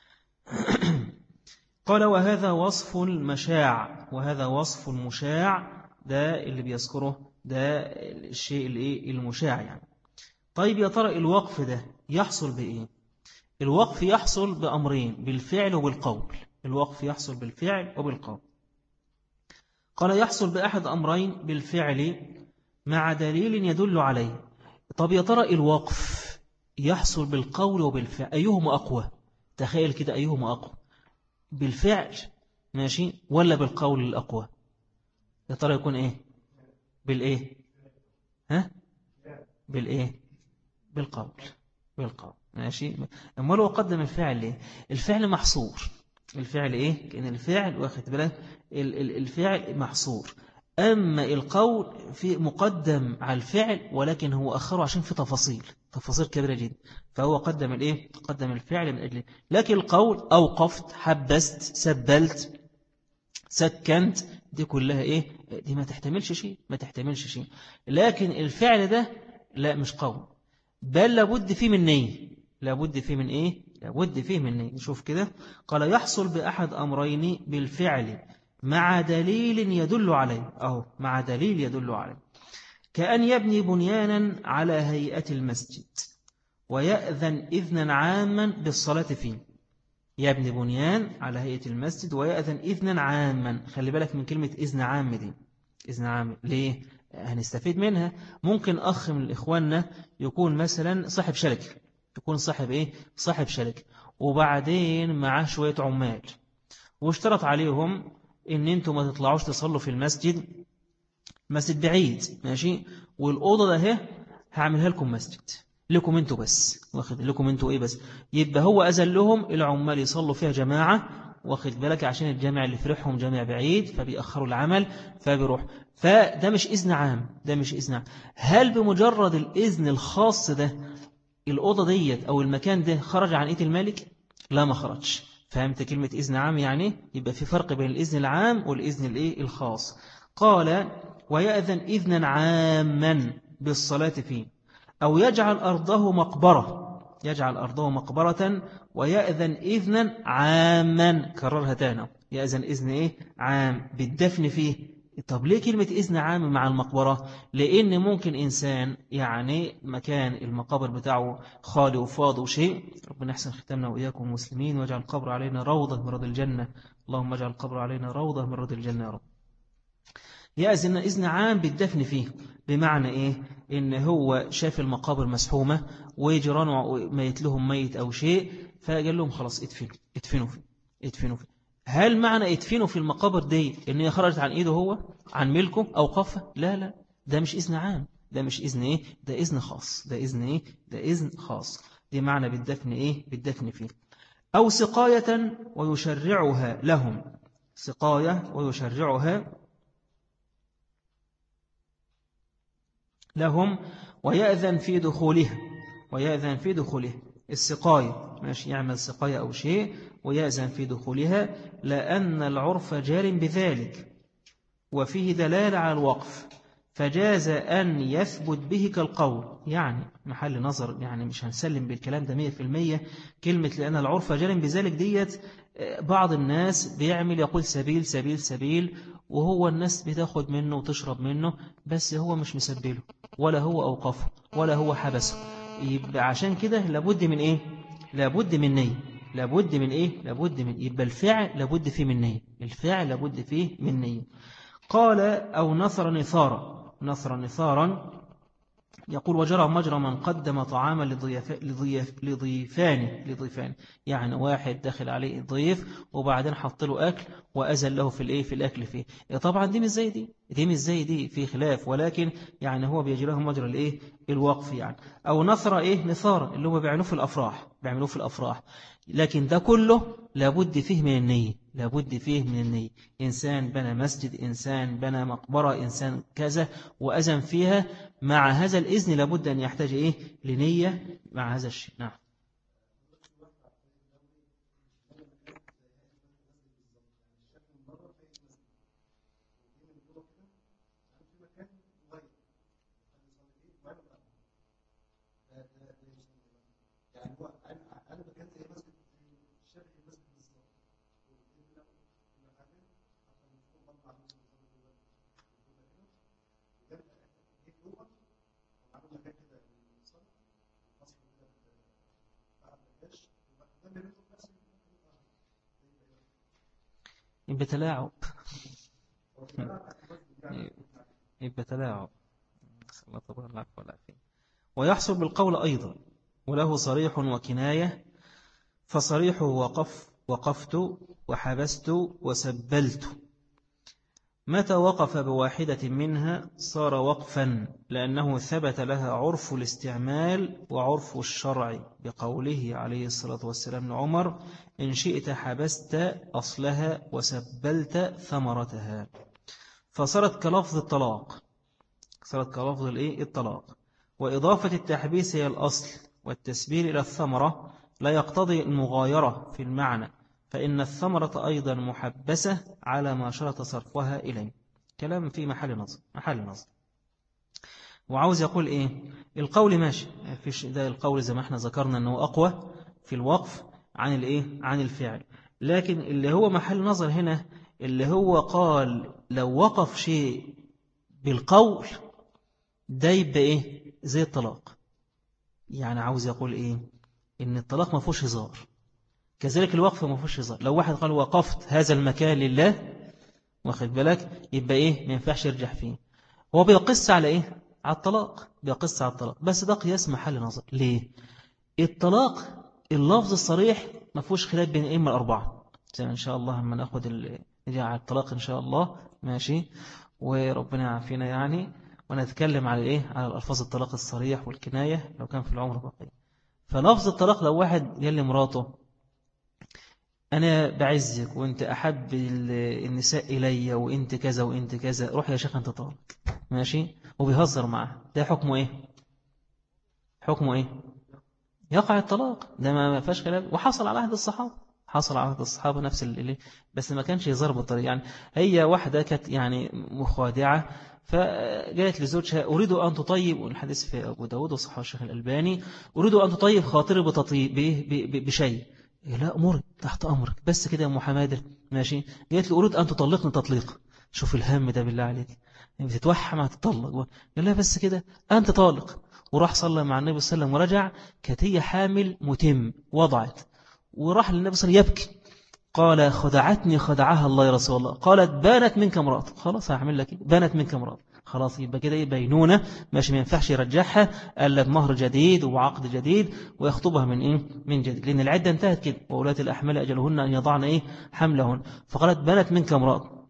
قال وهذا وصف المشاع، وهذا وصف المشاع، ده اللي بيذكره ده الشيء الايه المشاع يعني. طيب يا ترى الوقف ده يحصل بإيه؟ الوقف يحصل بأمرين، بالفعل وبالقول. الوقف يحصل بالفعل وبالقول. قال يحصل بأحد أمرين، بالفعل مع دليل يدل عليه. طب يا ترى الوقف يحصل بالقول وبالفعل، أيهما أقوى؟ تخيل كده أيهما أقوى، بالفعل ماشي ولا بالقول الأقوى؟ يا ترى يكون إيه؟ بالإيه؟ ها؟ بالإيه؟ بالقول، بالقول ماشي. أما لو قدم الفعل ليه؟ الفعل محصور. الفعل إيه؟ كأن الفعل واخد بالك الفعل محصور. أما القول في مقدم على الفعل، ولكن هو أخره عشان في تفاصيل تفاصيل كبيرة جدا، فهو قدم الإيه؟ قدم الفعل من أجله. لكن القول أوقفت، حبست، سبلت، سكنت، دي كلها إيه؟ دي ما تحتملش شيء، ما تحتملش شيء. لكن الفعل ده لا، مش قول، بل لابد فيه من نية، لابد فيه من إيه؟ لابد فيه من نية. نشوف كده، قال يحصل بأحد أمرين بالفعل مع دليل يدل عليه، أو مع دليل يدل عليه، كأن يبني بنيانا على هيئة المسجد ويأذن إذنا عاما بالصلاة فيه. يبني بنيان على هيئة المسجد ويأذن إذنا عاما. خلي بالك من كلمة إذن عام دي، إذن عام ليه؟ هنستفيد منها. ممكن أخ من إخواننا يكون مثلا صاحب شركة، يكون صاحب إيه؟ صاحب شركة، وبعدين معاه شوية عمال، واشترط عليهم إن أنتم ما تطلعوش تصلوا في المسجد، مسجد بعيد ماشي، والأوضة ده هي هعملها لكم مسجد لكم انتوا بس، واخد لكم انتوا ايه بس. يبقى هو أذن لهم العمال يصلوا فيها جماعة، واخد بالك، عشان الجامع اللي فرحهم جامع بعيد فبيأخروا العمل فبيروح. فده مش إذن عام، ده مش إذن عام. هل بمجرد الإذن الخاص ده الأوضة ديت أو المكان ده خرج عن إيد المالك؟ لا، ما خرجش. فهمت كلمة إذن عام يعني؟ يبقى في فرق بين الإذن العام والإذن الإيه الخاص. قال ويأذن إذنا عاما بالصلاة فيه، أو يجعل أرضه مقبرة، يجعل أرضه مقبرة ويأذن إذنا عاما. كررها تاني، يأذن إذن إيه؟ عام بالدفن فيه. طب ليه كلمة إذن عام مع المقبرة؟ لأن ممكن إنسان يعني مكان المقابر بتاعه خالي وفاضي وشيء، ربنا يحسن ختامنا وإياكم مسلمين، واجعل القبر علينا روضة من رضي الجنة، اللهم اجعل القبر علينا روضة من رضي الجنة يا رب. يأذن إذن عام بالدفن فيه، بمعنى إيه؟ إن هو شاف المقابر مسحومة وجيرانه ميت لهم ميت أو شيء، فقال لهم خلاص ادفنوا ادفنوا فيه ادفنوا فيه. هل معنى ادفنوا في المقابر دي إن هي خرجت عن إيده هو، عن ملكه أو قفه؟ لا لا، ده مش إذن عام، ده مش إذن إيه، ده إذن خاص، ده إذن إيه، ده إذن خاص. دي معنى بالدفن إيه، بالدفن فيه. أو سقاية ويشرعها لهم، سقاية ويشرعها لهم ويأذن في دخولها، ويأذن في دخولها. السقاية ماشي، يعمل سقاية أو شيء ويأذن في دخولها، لأن العرف جار بذلك وفيه دلالة على الوقف، فجاز أن يثبت به كالقول. يعني محل نظر، يعني مش هنسلم بالكلام ده مية في المية. كلمة لأن العرف جار بذلك ديت، بعض الناس بيعمل يقول سبيل سبيل سبيل، وهو الناس بتاخد منه وتشرب منه، بس هو مش مسبله ولا هو أوقفه ولا هو حبسه. يبقى عشان كده لابد من إيه؟ لابد من نية. لابد من إيه؟ لابد من، يبقى الفعل لابد فيه من نية، الفعل لابد فيه من نية. قال أو نثر نثارا، نثر نثارا يقول وجرى مجرى من قدم طعاما لضيف لضيف لضيفان لضيفان يعني واحد داخل عليه ضيف وبعدين حط له أكل وأزل له في الإيه، في الأكل فيه. طبعا دي مش زي دي، دي مش زي دي، في خلاف، ولكن يعني هو بيجريه مجرى الإيه، الوقف يعني. أو نثر إيه، نثار اللي هو بيعملوه في الأفراح، بيعملوه في الأفراح. لكن ده كله لابد فيه من النية، لابد فيه من النية. إنسان بنى مسجد، إنسان بنى مقبرة، إنسان كذا وأذن فيها، مع هذا الإذن لابد أن يحتاج إيه، لنية مع هذا الشيء. نعم. يبقى تلاعب، يبقى تلاعب. الله تبارك وتعالى. ويحصل بالقول أيضا، وله صريح وكناية. فصريحه وقف، وقفت وحبست وسبلت. متى وقف بواحدة منها صار وقفا، لأنه ثبت لها عرف الاستعمال وعرف الشرع، بقوله عليه الصلاة والسلام لعمر إن شئت حبست أصلها وسبلت ثمرتها. فصارت كلفظ الطلاق، صارت كلفظ الإيه؟ الطلاق. وإضافة التحبيس هي الأصل، والتسبيل إلى الثمرة لا يقتضي المغايرة في المعنى، فإن الثمرة أيضا محبسة على ما شرط صرفها إليه. كلام في محل نظر، محل نظر. وعاوز يقول إيه؟ القول ماشي، فيش ده القول زي ما احنا ذكرنا أنه أقوى في الوقف، عن الإيه؟ عن الفعل. لكن اللي هو محل نظر هنا اللي هو قال لو وقف شيء بالقول ده يبقى إيه؟ زي الطلاق. يعني عاوز يقول إيه؟ إن الطلاق ما فيهوش هزار، كذلك الوقف ما فيهوش هزار. لو واحد قال وقفت هذا المكان لله، واخد بالك، يبقى إيه؟ ما ينفعش يرجع فيه. هو بيقص على إيه؟ على الطلاق، بيقص على الطلاق، بس ده قياس محل نظر. ليه؟ الطلاق اللفظ الصريح ما فيهوش خلاف بين الأئمة الأربعة، زي إن شاء الله لما ناخد نجي على الطلاق إن شاء الله، ماشي، وربنا يعافينا يعني، ونتكلم على إيه؟ على الألفاظ الطلاق الصريح والكناية لو كان في العمر بقية. فلفظ الطلاق لو واحد قال لمراته أنا بعزك وأنت أحب النساء إلي وأنت كذا وأنت كذا، روح يا شيخ أنت طالق، ماشي، وبيهزر معه، ده حكمه إيه؟ حكمه إيه؟ يقع الطلاق، ده ما فيهاش خلاف. وحصل على عهد الصحابة، حصل على عهد الصحابة نفس اللي، بس ما كانش يظهر بالطريقة. يعني هي واحدة كانت يعني مخادعة، فجاءت لزوجها أريد أن تطيب، والحديث في أبو داود وصححه الشيخ الألباني، أريد أن تطيب خاطري بتطيب بشيء. لا أمرك تحت أمرك، بس كده يا أم حمادة، ماشي. جاءت لي أريد أن تطلقني تطليق. شوف الهم ده بالله عليك، بتتوحم هتطلق. قال لها بس كده أنت طالق. وراح صلى مع النبي صلى الله عليه وسلم ورجع، كانت هي حامل متم وضعت، وراح للنبي صلى الله عليه وسلم يبكي، قال خدعتني خدعها الله يا رسول الله. قالت بانت منك امرأة. خلاص هعمل لك بانت منك امرأة، خلاص يبقى كده بينونة، ماشي، ما ينفعش يرجعها الا بمهر جديد وعقد جديد ويخطبها من ايه من جديد، لان العدة انتهت كده، واولات الاحمال اجلهن ان يضعن ايه حملهن. فقالت بانت منك امرأة.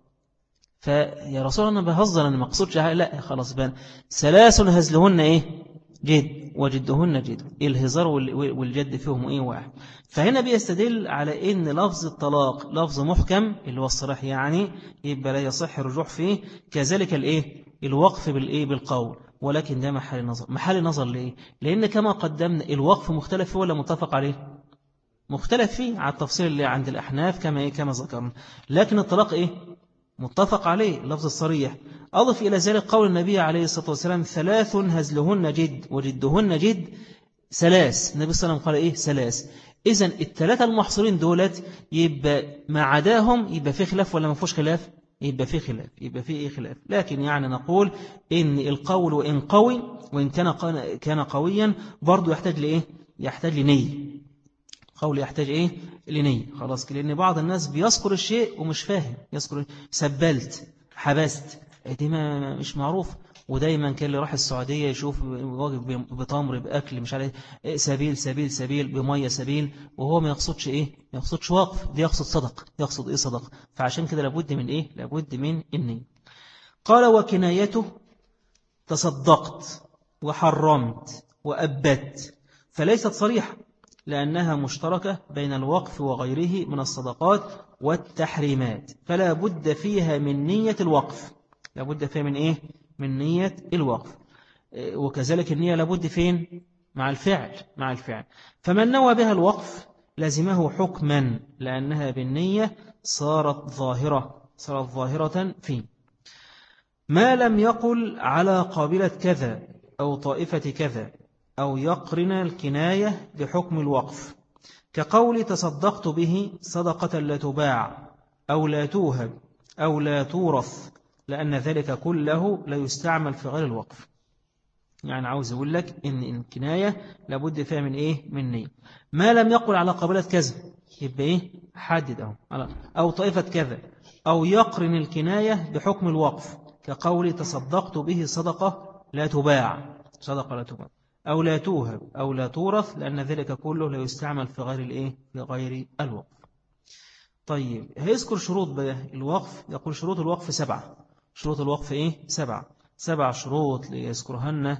فيا رسول الله انا بهزر، انا ما اقصدش، لا خلاص بان. ثلاث هزلهن ايه جد وجدهن جد، الهزار والجد فيهم ايه واحد. فهنا بيستدل على ان لفظ الطلاق لفظ محكم اللي هو الصريح، يعني يبقى لا يصح الرجوع فيه. كذلك الايه الوقف بالايه بالقول، ولكن ده محل نظر. محل نظر ليه؟ لان كما قدمنا الوقف مختلف فيه ولا متفق عليه؟ مختلف فيه على التفصيل اللي عند الأحناف كما إيه كما ذكرنا. لكن الطلاق إيه متفق عليه اللفظ الصريح. أضف إلى ذلك قول النبي عليه الصلاة والسلام ثلاث هزلهن جد وجدهن جد. ثلاث، النبي صلى الله عليه وسلم قال إيه ثلاث. إذن الثلاثة المحصورين دولت يبقى ما عداهم يبقى فيه خلاف ولا ما فيهوش خلاف؟ يبقى فيه خلاف، يبقى فيه إيه خلاف. لكن يعني نقول إن القول وإن قوي وإن كان كان قويا برضو يحتاج لإيه؟ يحتاج لنية. قول يحتاج إيه لنية، خلاص. لأن بعض الناس بيذكر الشيء ومش فاهم، يذكر سبلت حبست، دي ما مش معروف. ودايما كان اللي راح السعودية يشوف واجب بتمر بأكل مش عارف إيه، سبيل سبيل سبيل بمية سبيل، وهو ما يقصدش إيه ما يقصدش وقف، دي يقصد صدق، يقصد إيه صدق. فعشان كده لابد من إيه لابد من النية. قال وكنايته تصدقت وحرمت وأبت، فليست صريحة لأنها مشتركة بين الوقف وغيره من الصدقات والتحريمات، فلا بد فيها من نية الوقف. لا بد فيها من إيه؟ من نية الوقف. وكذلك النية لابد فين؟ مع الفعل مع الفعل. فمن نوى بها الوقف لازمه حكما، لأنها بالنية صارت ظاهرة صارت ظاهرة فيه. ما لم يقل على قابلة كذا أو طائفة كذا، أو يقرن الكناية بحكم الوقف، كقول تصدقت به صدقة لا تباع أو لا توهب أو لا تورث، لأن ذلك كله لا يستعمل في غير الوقف. يعني عاوز أقول لك إن الكناية لابد فيها من إيه من نية. ما لم يقل على قابلة كذا يبقى إيه حدد أهو، أو طائفة كذا، أو يقرن الكناية بحكم الوقف، كقول تصدقت به صدقة لا تباع صدقة لا تباع أو لا توهب أو لا تورث، لأن ذلك كله لا يستعمل في غير الإيه في غير الوقف. طيب هيذكر شروط بقى الوقف. يقول شروط الوقف سبعة. شروط الوقف إيه سبعة سبع شروط ليذكرهن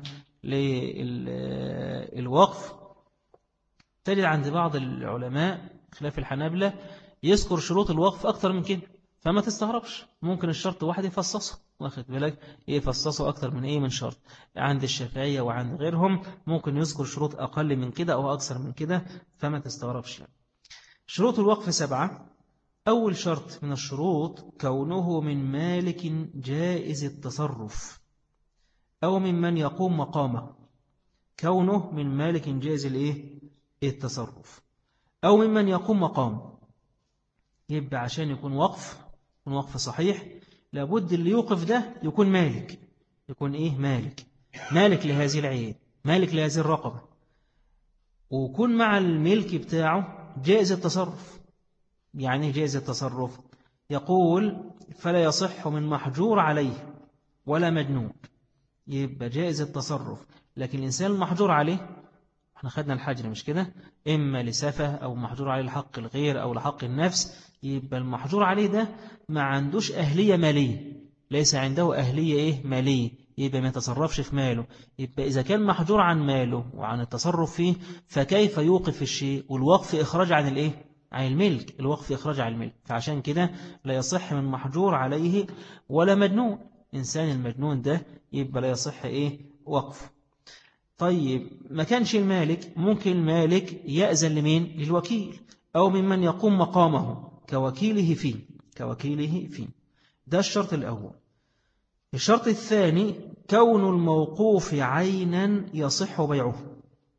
للوقف. تجد عند بعض العلماء خلاف الحنابلة يذكر شروط الوقف أكثر من كده، فما تستغربش، ممكن الشرط واحد يفصصه، واخد بالك يفصصه أكثر من إيه من شرط. عند الشافعية وعند غيرهم ممكن يذكر شروط أقل من كده أو أكثر من كده، فما تستغربش يعني. شروط الوقف سبعة. أول شرط من الشروط كونه من مالك جائز التصرف أو ممن يقوم مقامه. كونه من مالك جائز الإيه التصرف أو ممن يقوم مقام. يبقى عشان يكون وقف، يكون وقف صحيح، لابد اللي يوقف ده يكون مالك، يكون إيه مالك، مالك لهذه العين، مالك لهذه الرقبة، ويكون مع الملك بتاعه جائز التصرف. يعني جائز التصرف، يقول فلا يصح من محجور عليه ولا مجنون. يبقى جائز التصرف، لكن الإنسان المحجور عليه، احنا خدنا الحجر مش كده، إما لسفة أو محجور عليه لحق الغير أو لحق النفس، يبقى المحجور عليه ده ما عندوش أهلية مالية، ليس عنده أهلية إيه مالية، يبقى ما يتصرفش في ماله. يبقى إذا كان محجور عن ماله وعن التصرف فيه، فكيف يوقف الشيء؟ والوقف إخراج عن الإيه؟ عن الملك، الوقف إخراج عن الملك. فعشان كده لا يصح من محجور عليه ولا مجنون. إنسان المجنون ده يبقى لا يصح إيه وقف. طيب ما كانش المالك، ممكن المالك يأذن لمين؟ للوكيل أو ممن يقوم مقامه كوكيله فيه، كوكيله فيه. ده الشرط الأول. الشرط الثاني كون الموقوف عينا يصح بيعه.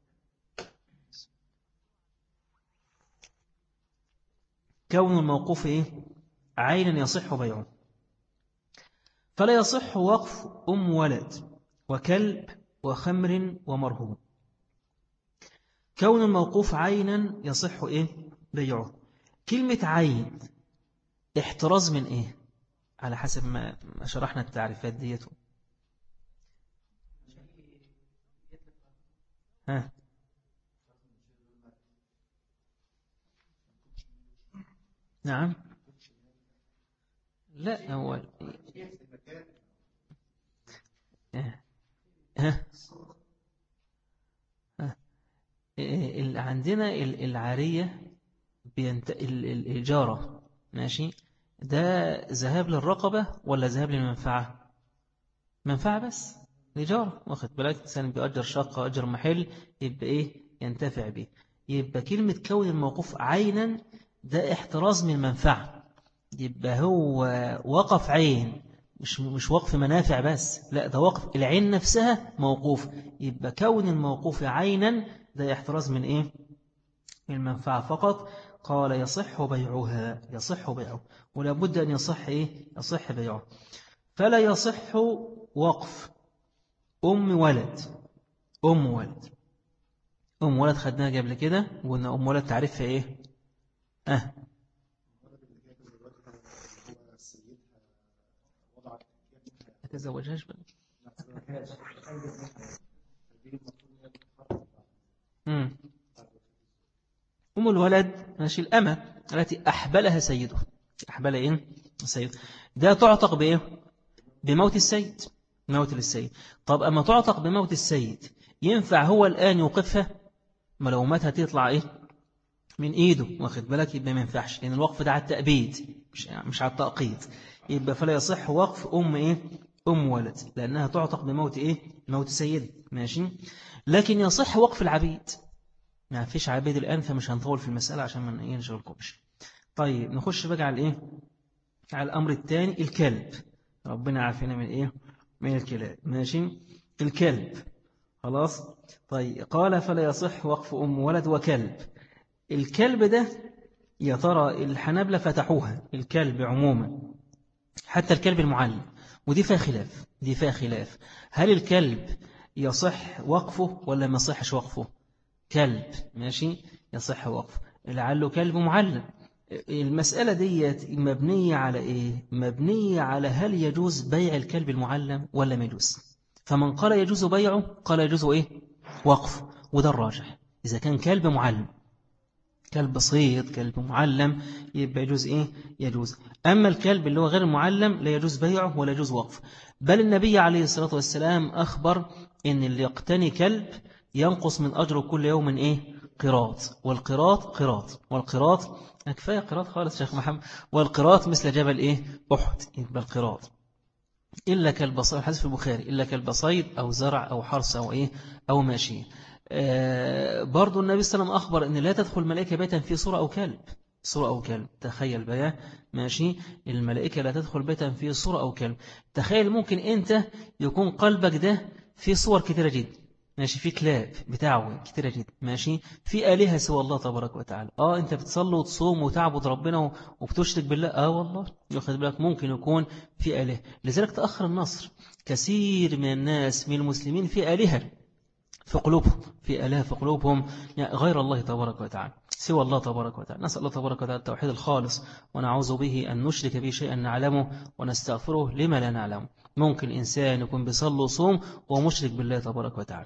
كون الموقوف إيه؟ عينا يصح بيعه. فلا يصح وقف أم ولد وكلب وخمر ومرهون. كون الموقوف عينا يصح إيه؟ بيعه. كلمة عين احتراز من إيه؟ على حسب ما شرحنا التعريفات ديته. ها نعم. لا هو ها ها ها. عندنا العارية بينت... الإجارة ماشي، ده ذهاب للرقبة ولا ذهاب للمنفعة؟ منفعة بس، الإجارة، واخد بالك، إنسان بيأجر شقة أجر محل يبقى إيه ينتفع به. يبقى كلمة كون الموقوف عينا ده احتراز من المنفعة، يبقى هو وقف عين، مش مش وقف منافع بس، لا ده وقف العين نفسها موقوف. يبقى كون الموقوف عينا ده احتراز من إيه؟ من المنفعة فقط. قال يصح بيعها، يصح بيعه، ولا بد أن يصح إيه؟ يصح بيعه. فلا يصح وقف أم ولد. أم ولد، أم ولد خدناها قبل كده، وقلنا أم ولد تعرفها إيه؟ أه ما تزوجهاش بقى. أم أم الولد ماشي، الأمة التي أحبلها سيده، أحبلها إيه؟ السيد ده تعتق بإيه؟ بموت السيد، موت للسيد. طب أما تعتق بموت السيد، ينفع هو الآن يوقفها؟ ما لو مات هتطلع إيه؟ من إيده، واخد بالك، يبقى ما ينفعش، لأن الوقف ده على التأبيد مش مش على التأقيد. يبقى فلا يصح وقف أم إيه؟ أم ولد، لأنها تعتق بموت إيه؟ موت سيد ماشي. لكن يصح وقف العبيد، ما فيش عبيد الآن، فمش هنطول في المسألة عشان ما نشغلكمش. طيب نخش بقى على إيه؟ على الأمر الثاني، الكلب. ربنا عافينا من إيه؟ من الكلاب ماشي. الكلب خلاص. طيب قال فلا يصح وقف أم ولد وكلب. الكلب ده يا ترى الحنابلة فتحوها الكلب عموما، حتى الكلب المعلم، ودي فيها خلاف، دي فيها خلاف. هل الكلب يصح وقفه ولا ما يصحش وقفه؟ كلب ماشي يصح وقفه، لعله كلب معلم. المسألة دي مبنية على إيه؟ مبنية على هل يجوز بيع الكلب المعلم ولا ما يجوز. فمن قال يجوز بيعه قال يجوز إيه؟ وقف، وده الراجح. إذا كان كلب معلم، كلب صيد، كلب معلم، يبقى يجوز إيه؟ يجوز. أما الكلب اللي هو غير معلم لا يجوز بيعه ولا يجوز وقف. بل النبي عليه الصلاة والسلام أخبر إن اللي يقتني كلب ينقص من أجره كل يوم إيه؟ قراط، والقراط قراط، والقراط كفاية قراط خالص شيخ محمد، والقراط مثل جبل إيه؟ أحد، يبقى القراط. إلا كلب صيد، حديث في البخاري، إلا كلب صيد أو زرع أو حرث أو إيه؟ أو ماشي. آه برضو النبي صلى الله عليه وسلم أخبر أن لا تدخل ملائكة بيتا في صورة أو كلب، صورة أو كلب. تخيل بقى ماشي، الملائكة لا تدخل بيتا في صورة أو كلب. تخيل ممكن أنت يكون قلبك ده في صور كثيرة جدا، ماشي، في كلاب بتاعه كتيرة جدا، ماشي، في آلهة سوى الله تبارك وتعالى. اه انت بتصلي وتصوم وتعبد ربنا وبتشرك بالله، اه والله ياخد بالك ممكن يكون في آلهة. لذلك تأخر النصر، كثير من الناس من المسلمين في آلهة في قلوبهم، في آلهة في قلوبهم يعني غير الله تبارك وتعالى، سوى الله تبارك وتعالى. نسأل الله تبارك وتعالى التوحيد الخالص، ونعوذ به أن نشرك به شيئا نعلمه ونستغفره لما لا نعلمه. ممكن إنسان يكون بيصلي وصوم ومشرك بالله تبارك وتعالى.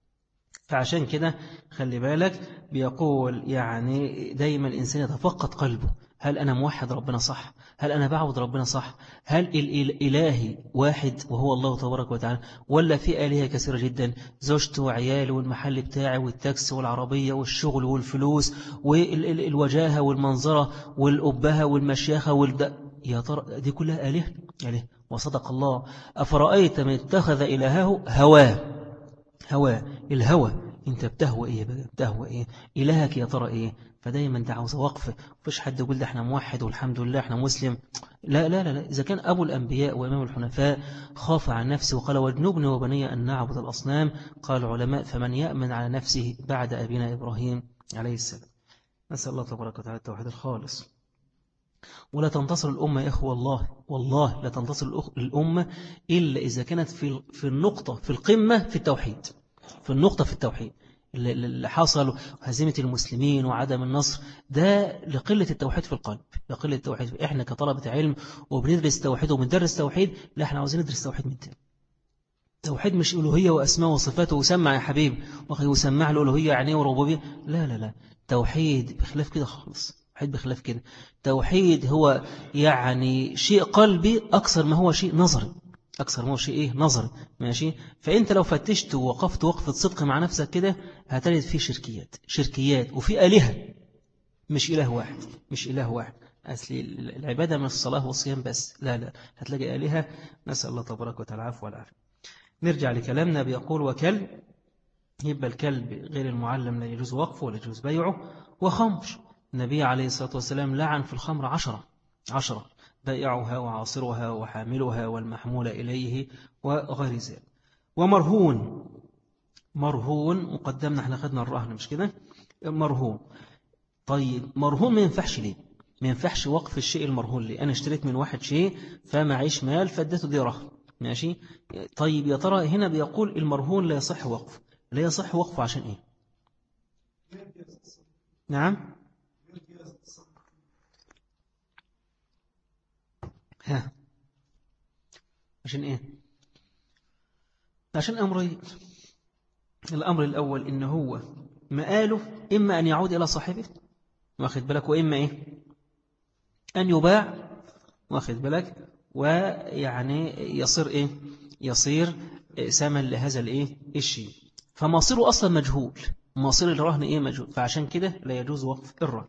فعشان كده خلي بالك، بيقول يعني دايما الإنسان يتفقد قلبه، هل أنا موحد ربنا صح؟ هل أنا بعبد ربنا صح؟ هل الإلهي واحد وهو الله تبارك وتعالى، ولا في آلهة كثيرة جدا، زوجته وعياله والمحل بتاعي والتاكس والعربية والشغل والفلوس والوجاهة والمنظرة والأبهة والمشيخة والد... يا ترى دي كلها آلهة؟ آلهة. وصدق الله، أفرأيت من اتخذ إلهه هواه، هوى الهوى، انت بتهوى ايه بقى، بتهوى ايه الهك يا ترى ايه؟ فدايما انت عاوز وقف، مفيش حد يقول ده احنا موحد والحمد لله احنا مسلم، لا لا لا لا. اذا كان ابو الانبياء وامام الحنفاء خاف عن نفسه وقال واجنبني وبني ان نعبد الاصنام، قال العلماء فمن يامن على نفسه بعد ابينا ابراهيم عليه السلام. نسال الله تبارك وتعالى التوحيد الخالص. ولا تنتصر الأمة يا إخوة، والله والله لا تنتصر الأمة إلا إذا كانت في في النقطة في القمة في التوحيد، في النقطة في التوحيد. اللي حصل هزيمة المسلمين وعدم النصر ده لقلة التوحيد في القلب، لقلة التوحيد. إحنا كطلبة علم وبندرس توحيد وبندرس توحيد، لا إحنا عاوزين ندرس توحيد من تاني. توحيد مش ألوهية وأسماء وصفاته وسمع يا حبيب وسمع الألوهية يعني وربوبية، لا لا لا. توحيد بخلاف كده خالص، توحيد بخلاف كده. توحيد هو يعني شيء قلبي أكثر ما هو شيء نظري، أكثر ما هو شيء إيه نظري، ماشي. فأنت لو فتشت ووقفت وقفة صدق مع نفسك كده هتجد فيه شركيات، شركيات وفي آلهة، مش إله واحد، مش إله واحد. أصل العبادة من الصلاة والصيام بس، لا لا، هتلاقي آلهة. نسأل الله تبارك وتعالى العفو والعافية. نرجع لكلامنا، بيقول وكلب، يبقى الكلب غير المعلم لا يجوز وقفه ولا يجوز بيعه. وخمر، النبي عليه الصلاة والسلام لعن في الخمر عشرة عشرة، بائعها وعاصرها وحاملها والمحمول إليه وغير ذلك. ومرهون، مرهون مقدمنا احنا خدنا الرهن مش كده، مرهون. طيب مرهون ما ينفعش ليه؟ ما ينفعش وقف الشيء المرهون ليه؟ أنا اشتريت من واحد شيء فمعيش مال فادته دي رهن، ماشي. طيب يا ترى هنا بيقول المرهون لا يصح وقفه، لا يصح وقفه عشان ايه؟ نعم، ها، عشان ايه؟ عشان امرين. الامر الاول ان هو مآله اما ان يعود الى صاحبه، واخد بالك، واما ايه ان يباع، واخد بالك، ويعني يصير ايه، يصير ثمن لهذا الايه الشيء. فمصيره اصلا مجهول، مصير الرهن ايه مجهول، فعشان كده لا يجوز وقف الرهن.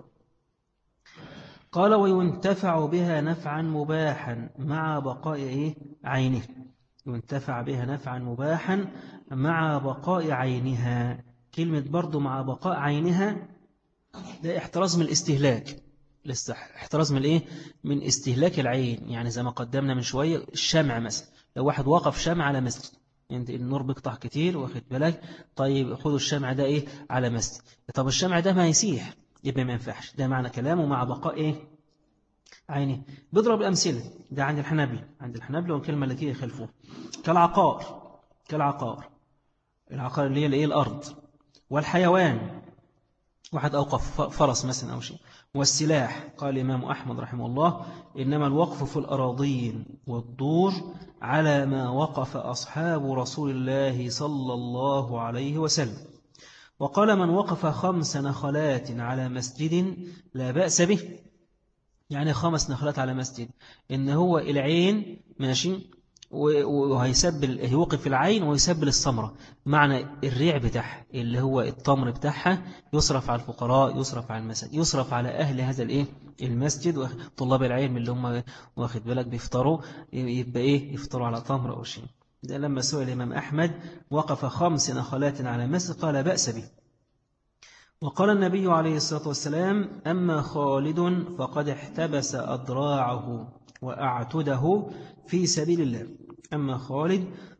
قال وينتفع بها نفعا مباحا مع بقاء إيه؟ عينه، ينتفع بها نفعا مباحا مع بقاء عينها. كلمة برضو مع بقاء عينها ده احتراز من الاستهلاك، احتراز من الايه، من استهلاك العين. يعني زي ما قدمنا من شوية الشمع مثلا، لو واحد وقف شمع على مسجد، يعني النور بيقطع كتير، واخد بالك، طيب خدوا الشمع ده ايه على مسجد، طب الشمع ده ما يسيح، يبقى ما ينفعش. ده معنى كلامه مع بقاء ايه عينه. بيضرب الأمثلة ده عند الحنابلة، عند الحنابلة والكلمة التي يخلفوها، كالعقار، كالعقار، العقار اللي هي الايه الأرض، والحيوان، واحد أوقف فرس مثلا أو شيء، والسلاح. قال الإمام أحمد رحمه الله إنما الوقف في الأراضين والدور على ما وقف أصحاب رسول الله صلى الله عليه وسلم. وقال من وقف خمس نخلات على مسجد لا بأس به، يعني خمس نخلات على مسجد، إن هو العين ماشي وهيسبل، يوقف العين ويسبل الثمرة، معنى الريع بتاعها اللي هو التمر بتاعها يصرف على الفقراء، يصرف على المسجد، يصرف على أهل هذا الإيه المسجد، وطلاب العلم اللي هم واخد بالك بيفطروا، يبقى إيه يفطروا على تمر أو شيء. ده لما سئل الإمام أحمد وقف خمس نخلات على مسجد قال بأس به. وقال النبي عليه الصلاة والسلام أما خالد فقد احتبس أضراعه وأعتده في سبيل الله، أما خالد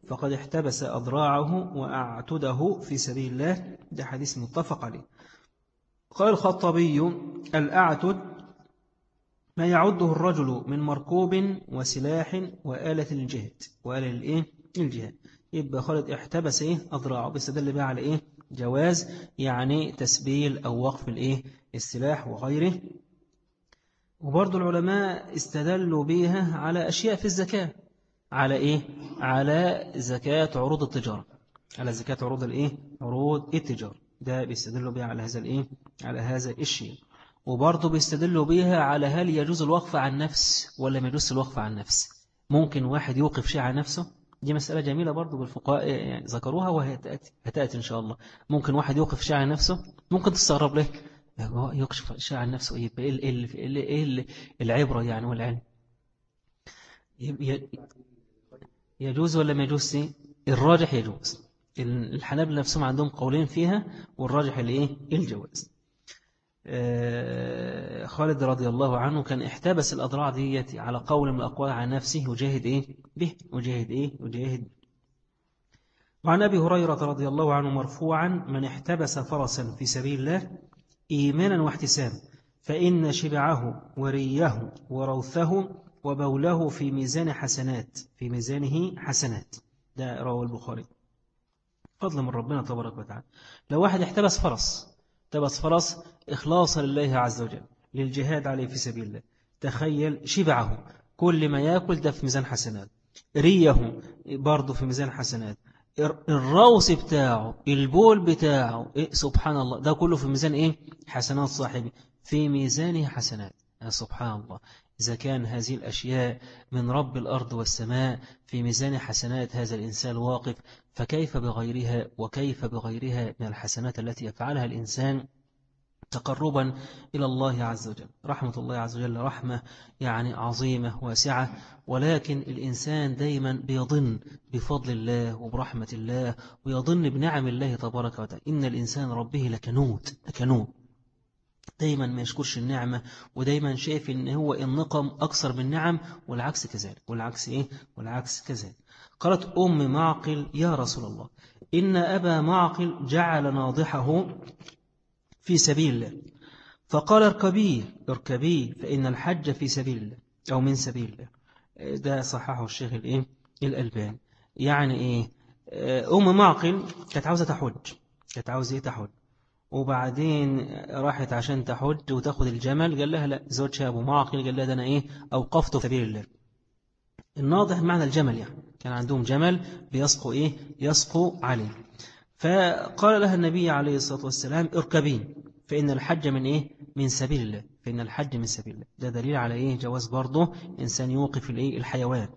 فقد احتبس أضراعه وأعتده في سبيل الله. ده حديث متفق عليه. قال الخطابي: الأعتد ما يعده الرجل من مركوب وسلاح وآلة الجهاد وآلة الإيه؟ الجهاد. يبقى خالد احتبس إيه؟ أضراعه، بيستدل بقى على إيه؟ جواز يعني تسبيل أو وقف الإيه؟ السلاح وغيره. وبرضو العلماء استدلوا بها على أشياء في الزكاة. على إيه؟ على زكاة عروض التجارة، على زكاة عروض الإيه؟ عروض التجارة. ده بيستدلوا بها على هذا الإيه؟ على هذا الشيء. وبرضو بيستدلوا بها على هل يجوز الوقف عن نفس ولا ما يجوز الوقف عن نفس. ممكن واحد يوقف شيء عن نفسه، دي مسألة جميلة برضو بالفقهاء يعني ذكروها وهي تأتي, هتأتي إن شاء الله. ممكن واحد يوقف شيء عن نفسه، ممكن تستغرب ليه يكشف شيء عن نفسه. إيه إيه إيه إيه العبرة يعني والعلم؟ يجوز ولا ما يجوز؟ الراجح يجوز. الحنابلة نفسهم عندهم قولين فيها، والراجح الايه؟ الجواز. آه خالد رضي الله عنه كان احتبس الأضراع ديت على قول من الأقوال عن نفسه وجاهد إيه به وجاهد إيه وجاهد. وعن أبي هريرة رضي الله عنه مرفوعا: من احتبس فرسا في سبيل الله إيمانا واحتسابا فإن شبعه وريه وروثه وبوله في ميزان حسنات في ميزانه حسنات. ده رواه البخاري. فضل من ربنا تبارك وتعالى. لو واحد احتبس فرس احتبس فرس إخلاصا لله عز وجل للجهاد عليه في سبيل الله، تخيل شبعه، كل ما يأكل ده في ميزان حسنات، ريه برضه في ميزان حسنات، الروس بتاعه، البول بتاعه، إيه سبحان الله، ده كله في ميزان إيه؟ حسنات صاحبه، في ميزانه حسنات. سبحان الله. إذا كان هذه الأشياء من رب الأرض والسماء في ميزان حسنات هذا الإنسان واقف، فكيف بغيرها؟ وكيف بغيرها من الحسنات التي يفعلها الإنسان تقربا إلى الله عز وجل. رحمة الله عز وجل رحمة يعني عظيمة واسعة، ولكن الإنسان دايما بيظن بفضل الله وبرحمة الله، ويظن بنعم الله تبارك وتعالى. إن الإنسان ربه لكنود لكنود دايما ما يشكرش النعمة، ودايما شايف إن هو النقم أكثر من نعم، والعكس كذلك والعكس إيه والعكس كذلك. قالت أم معقل: يا رسول الله، إن أبا معقل جعل ناضحه في سبيل الله، فقال اركبيه اركبيه فإن الحج في سبيل الله أو من سبيل الله. ده صححه الشيخ الإيه الألباني. يعني إيه؟ أم معقل كانت عاوزة تحج، كانت عاوزة إيه؟ تحج. وبعدين راحت عشان تحج وتاخد الجمل، قال لها لا، زوجها أبو معقل قال لها ده أنا إيه أوقفته في سبيل الله. الناضح معنى الجمل، يعني كان عندهم جمل بيسقوا إيه يسقوا عليه. فقال لها النبي عليه الصلاة والسلام اركبين فإن الحج من إيه من سبيل الله، فإن الحج من سبيل الله. ده دليل على إيه جواز برضه إنسان يوقف الإيه الحيوان.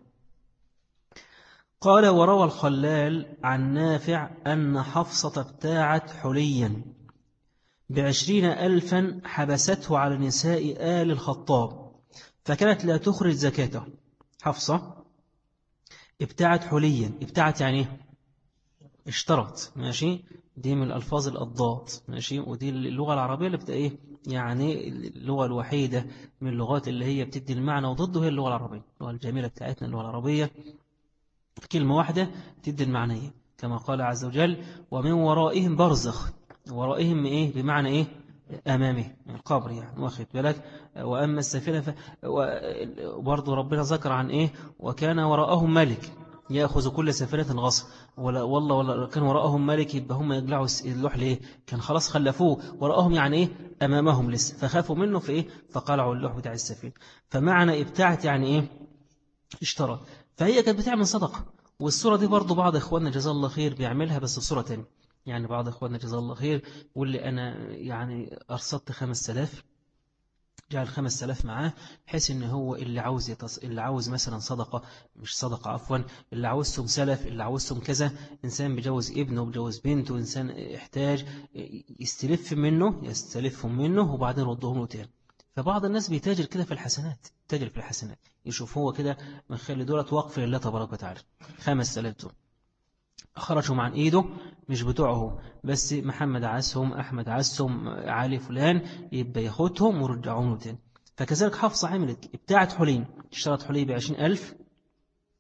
قال: وروى الخلال عن نافع أن حفصة ابتاعت حليا بعشرين ألفا حبسته على نساء آل الخطاب فكانت لا تخرج زكاته. حفصة ابتاعت حليا، ابتاعت يعني اشترت، ماشي، دي من الألفاظ الأضداد، ماشي، ودي اللغة العربية اللي بتبقى إيه يعني اللغة الوحيدة من اللغات اللي هي بتدي المعنى وضده هي اللغة العربية. اللغة الجميلة بتاعتنا اللغة العربية كلمة واحدة تدي المعنية، كما قال عز وجل: ومن ورائهم برزخ. ورائهم إيه بمعنى إيه أمامه القبر، يعني واخد بالك. وأما السفينة ف... وبرضو ربنا ذكر عن إيه وكان وراءهم ملك يأخذ كل سفينة غصب. ولا والله ولا كان وراءهم ملك، يبقى هم يقلعوا اللوح ليه؟ كان خلاص خلفوه وراءهم، يعني إيه أمامهم لسه، فخافوا منه في إيه فقلعوا اللوح بتاع السفينة. فمعنى ابتاعت يعني إيه اشترى. فهي كانت بتعمل صدقة. والصورة دي برضو بعض إخواننا جزاه الله خير بيعملها بس بصورة تانية. يعني بعض إخواننا جزاه الله خير واللي أنا يعني أرصدت خمس آلاف، جعل خمس آلاف معاه، بحيث إن هو اللي عاوز يتص... اللي عاوز مثلا صدقة مش صدقة عفوا اللي عاوزهم سلف، اللي عاوزهم كذا، إنسان بجوز ابنه بجوز بنته، إنسان يحتاج يستلف منه يستلفهم منه وبعدين يردهم له تاني. فبعض الناس بيتاجر كده في الحسنات، تاجر في الحسنات، يشوف هو كده مخلي دولة وقف لله تبارك وتعالى. خمس آلاف دول خرجوا عن إيده مش بتوعه، بس محمد عزهم أحمد عزهم علي فلان، يبقى ياخدهم ورجعهم له تاني. فكذلك حفصة عملت ابتاعت حلين، اشترت حلي بعشرين ألف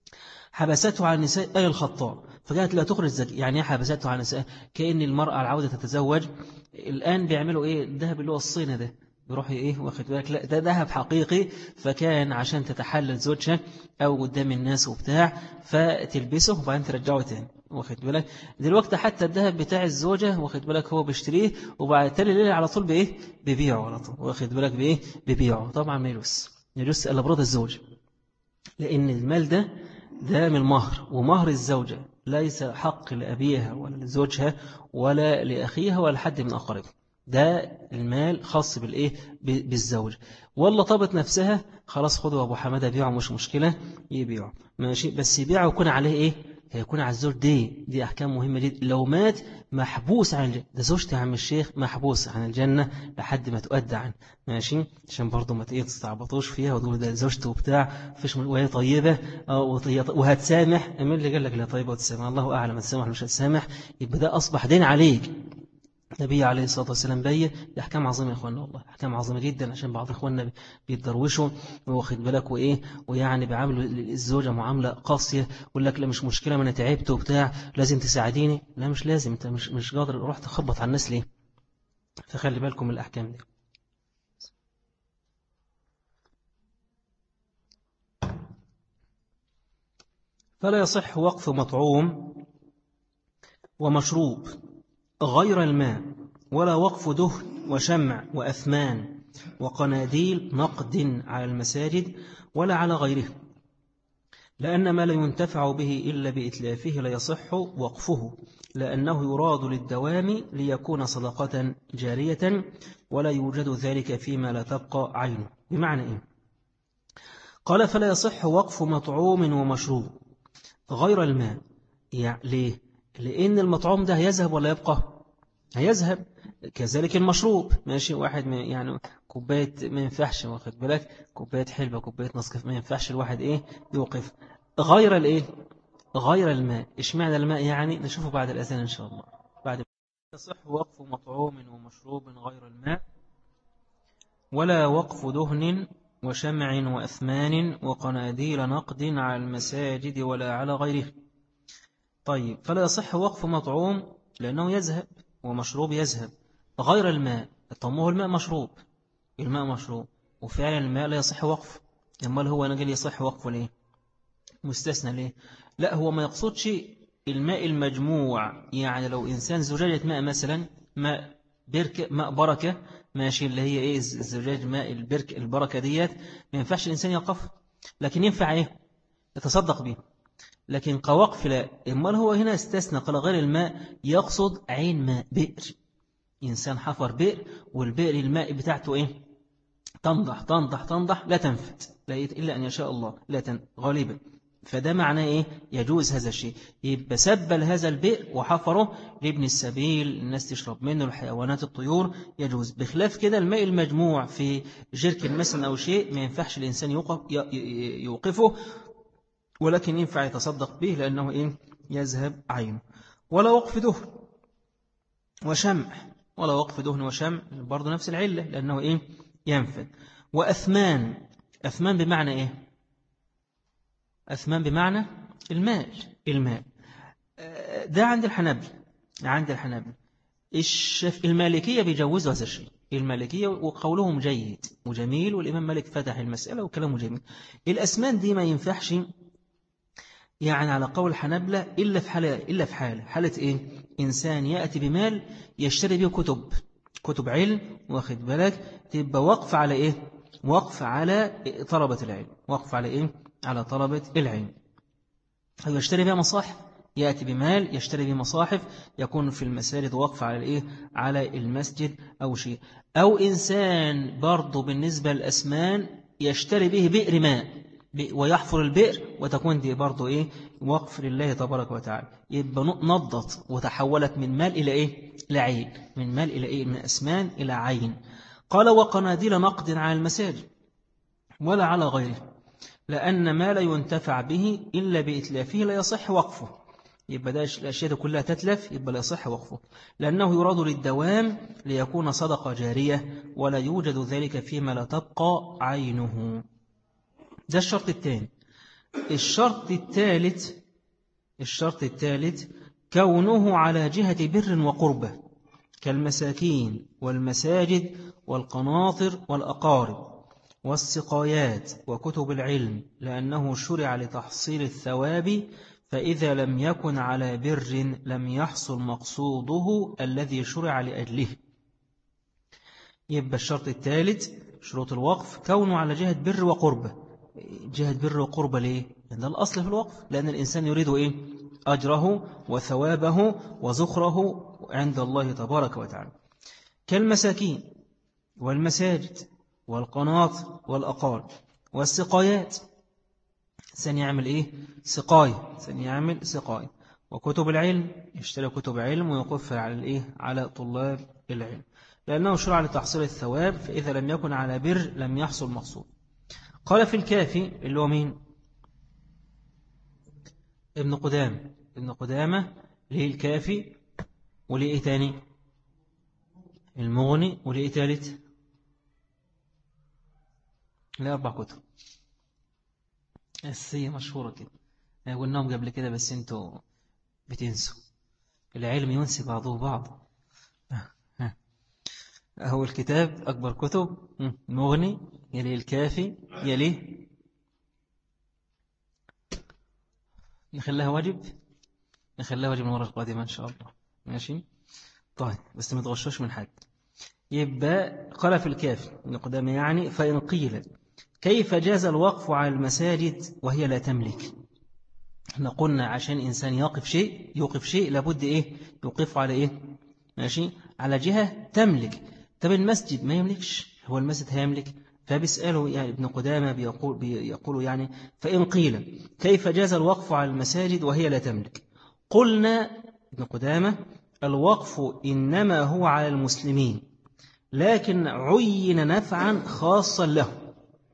حبسته عن النساء أي الخطاء، فكانت لا تخرج زكاة. يعني ايه حبسته عن النساء؟ كأن المرأة العودة تتزوج الآن بيعملوا إيه؟ الذهب اللي هو الصينة ده بيروح إيه واخد بالك، لا ده ذهب حقيقي، فكان عشان تتحلل زوجها أو قدام الناس وبتاع فتلبسه وبعدين ترجعه تاني واخد بالك. دلوقتي حتى الذهب بتاع الزوجة واخد بالك هو بيشتريه وبعد تالي ليلة على طول بإيه ببيعه على طول واخد بالك بإيه ببيعه. طبعا ما يجوز يجوز إلا برضا الزوج، لأن المال ده ده من المهر، ومهر الزوجة ليس حق لأبيها ولا لزوجها ولا لأخيها ولا حد من أقاربها، ده المال خاص بالإيه بالزوج. والله طابت نفسها خلاص خدوا أبو حمادة بيعه مش مشكلة يبيعه ماشي، بس يبيعه يكون عليه إيه هيكون على الزوج. دي دي أحكام مهمة جدا. لو مات محبوس عن الجنة، ده زوجتي يا عم الشيخ محبوس عن الجنة لحد ما تؤدى عنه ماشي، عشان برضه ما تستعبطوش فيها وتقول ده زوجته وبتاع فيش وهي طيبة وهتسامح. مين اللي قال لك لا طيبة وتسامح؟ الله أعلم هتسامح مش هتسامح، يبقى ده أصبح دين عليك. النبي عليه الصلاة والسلام بيه أحكام عظيمة يا إخواننا، والله أحكام عظيمة جدا، عشان بعض إخواننا بيتدروشوا واخد بالك وإيه ويعني بيعاملوا الزوجة معاملة قاسية، يقول لك لا مش مشكلة ما أنا تعبت وبتاع لازم تساعديني. لا مش لازم، أنت مش مش قادر روح تخبط على الناس ليه؟ فخلي بالكم من الأحكام دي. فلا يصح وقف مطعوم ومشروب غير الماء، ولا وقف دهن وشمع وأثمان وقناديل نقد على المساجد ولا على غيره، لأن ما لا ينتفع به إلا بإتلافه لا يصح وقفه، لأنه يراد للدوام ليكون صدقة جارية، ولا يوجد ذلك فيما لا تبقى عينه. بمعنى إيه؟ قال فلا يصح وقف مطعوم ومشروب غير الماء. يعني ليه؟ لأن المطعوم ده هيذهب ولا يبقى؟ هيذهب. كذلك المشروب ماشي، واحد يعني كوباية ما ينفعش واخد بالك، كوباية حلبة كوباية نسكافيه ما ينفعش الواحد إيه يوقف. غير الإيه؟ غير الماء. إيش معنى الماء يعني؟ نشوفه بعد الأذان إن شاء الله. بعد يصح وقف مطعوم ومشروب غير الماء، ولا وقف دهن وشمع وأثمان وقناديل نقد على المساجد ولا على غيره. طيب فلا يصح وقف مطعوم لأنه يذهب ومشروب يذهب. غير الماء، طمه الماء مشروب، الماء مشروب وفعلا الماء لا يصح وقف. أمال هو نقل يصح وقفه ليه؟ مستثنى ليه؟ لا هو ما يقصدش الماء المجموع، يعني لو إنسان زجاجة ماء مثلا ماء بركة ماء بركة ماشي، اللي هي إيه الزجاج ماء البرك البركة ديت ما ينفعش الإنسان يقف، لكن ينفع إيه يتصدق به. لكن كوقف لا. امال هو هنا استثنى قال غير الماء، يقصد عين ماء بئر، إنسان حفر بئر والبئر الماء بتاعته إيه تنضح تنضح تنضح لا تنفت لا إلا أن يشاء الله لا تن غالبا، فده معناه إيه يجوز هذا الشيء. يبقى سبل هذا البئر وحفره لابن السبيل الناس تشرب منه الحيوانات الطيور يجوز. بخلاف كده الماء المجموع في جركن مثلا أو شيء ما ينفعش الإنسان يوقف يوقفه، ولكن ينفع يتصدق به لأنه إيه يذهب عينه. ولا وقف دهن وشمع، ولا وقف دهن وشمع برضو نفس العلة لأنه إيه ينفذ. وأثمان، أثمان بمعنى إيه؟ أثمان بمعنى المال، المال ده عند الحنابل، عند الحنابل الشف المالكية بيجوزوا هذا الشيء، المالكية وقولهم جيد وجميل، والإمام مالك فتح المسألة وكلامه جميل. الأثمان دي ما ينفعش يعني على قول الحنابلة إلا في حالة، إلا في حالة حالة إيه؟ إنسان يأتي بمال يشتري به كتب كتب علم واخد بالك، تبقى وقف على إيه؟ وقف على طلبة العلم، وقف على إيه؟ على طلبة العلم. أو يشتري بها مصاحف، يأتي بمال يشتري به مصاحف يكون في المساجد وقف على الإيه؟ على المسجد أو شيء. أو إنسان برضو بالنسبة للأسمان يشتري به بئر ماء ويحفر البئر وتكون دي برضو إيه وقف لله تبارك وتعالى، يبقى نضت وتحولت من مال إلى إيه لعين، من مال إلى إيه من أسمان إلى عين. قال وقناديل نقد على المساجد ولا على غيره، لأن ما لا ينتفع به إلا بإتلافه لا يصح وقفه. يبقى ده الأشياء كلها تتلف يبقى لا يصح وقفه، لأنه يراد للدوام ليكون صدقة جارية، ولا يوجد ذلك فيما لا تبقى عينه. ده الشرط الثاني. الشرط الثالث الشرط الثالث كونه على جهة بر وقربة كالمساكين والمساجد والقناطر والأقارب والسقايات وكتب العلم، لأنه شرع لتحصيل الثواب، فإذا لم يكن على بر لم يحصل مقصوده الذي شرع لأجله. يبقى الشرط الثالث شروط الوقف كونه على جهة بر وقربة. جهة بر وقربة ليه؟ لأن ده الأصل في الوقف، لأن الإنسان يريد إيه؟ أجره وثوابه وزخره عند الله تبارك وتعالى. كالمساكين والمساجد والقناطر والأقارب والسقايات، سنعمل إيه؟ سقاية، سنعمل سقاية. وكتب العلم، يشتري كتب علم ويقف على الإيه؟ على طلاب العلم، لأنه شرع لتحصيل الثواب، فإذا لم يكن على بر لم يحصل مقصود. قال في الكافي اللي هو مين؟ ابن قدامة. ابن قدامة ليه الكافي وليه إيه تاني؟ المغني وليه إيه تالت؟ ليه أربع كتب أساسية مشهورة كده، قلناهم قبل كده بس انتوا بتنسوا. العلم ينسي بعضه بعض. هو الكتاب أكبر كتب، المغني يليه الكافي يليه نخليها واجب، نخليها واجب المرة القادمة إن شاء الله. ماشي طيب، بس ما تغشوش من حد. يبقى قال في الكافي ابن قدامة يعني فإن قيل كيف جاز الوقف على المساجد وهي لا تملك؟ احنا قلنا عشان إنسان يقف شيء يوقف شيء لابد إيه؟ يوقف على إيه؟ ماشي على جهة تملك. طب المسجد ما يملكش، هو المسجد هيملك؟ فبيسأله يعني ابن قدامة بيقول, بيقول يعني فإن قيل كيف جاز الوقف على المساجد وهي لا تملك؟ قلنا ابن قدامة الوقف إنما هو على المسلمين، لكن عين نفعا خاصا له.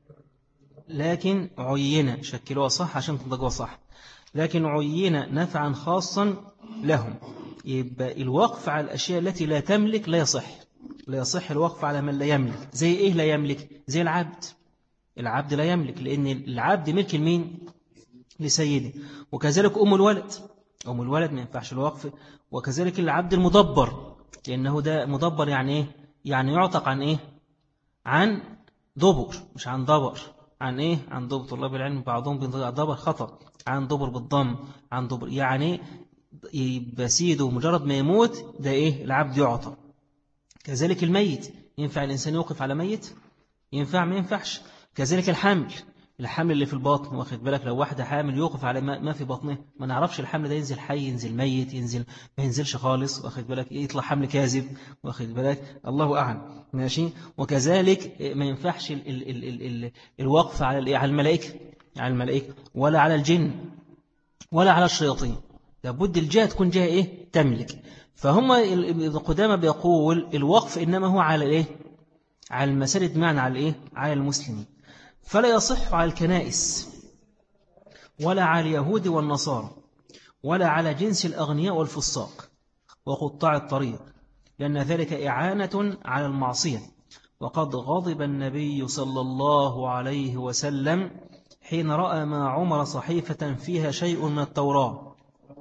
لكن عين شكلوها صح عشان تنطقوها صح، لكن عين نفعا خاصا لهم. يبقى الوقف على الأشياء التي لا تملك لا يصح، لا يصح الوقف على من لا يملك. زي إيه لا يملك؟ زي العبد. العبد لا يملك، لأن العبد ملك المين؟ لسيده. وكذلك أم الولد، أم الولد ما ينفعش الوقف. وكذلك العبد المدبر، لأنه ده مدبر يعني إيه؟ يعني يعتق عن إيه؟ عن دبر، مش عن دبر. عن إيه؟ عن دبر. طلاب العلم بعضهم بينطق دبر خطأ، عن دبر بالضم، عن دبر يعني يبقى سيده مجرد ما يموت ده إيه؟ العبد يعتق. كذلك الميت، ينفع الإنسان يوقف على ميت؟ ينفع ما ينفعش. كذلك الحمل، الحمل اللي في البطن، واخد بالك لو واحدة حامل يوقف على ما في بطنه، ما نعرفش الحمل ده ينزل حي ينزل ميت ينزل ما ينزلش خالص، واخد بالك يطلع حمل كاذب، واخد بالك الله أعلم. ماشي. وكذلك ما ينفعش ال ال ال ال ال الوقف على على الملائكة، على الملائكة ولا على الجن ولا على الشياطين، لابد الجهة تكون جهة إيه؟ تملك. فهم ابن قدامة بيقول الوقف إنما هو على إيه؟ على المساجد، معنى على إيه؟ على المسلمين. فلا يصح على الكنائس ولا على اليهود والنصارى ولا على جنس الأغنياء والفساق وقطاع الطريق، لأن ذلك إعانة على المعصية. وقد غضب النبي صلى الله عليه وسلم حين رأى مع عمر صحيفة فيها شيء من التوراة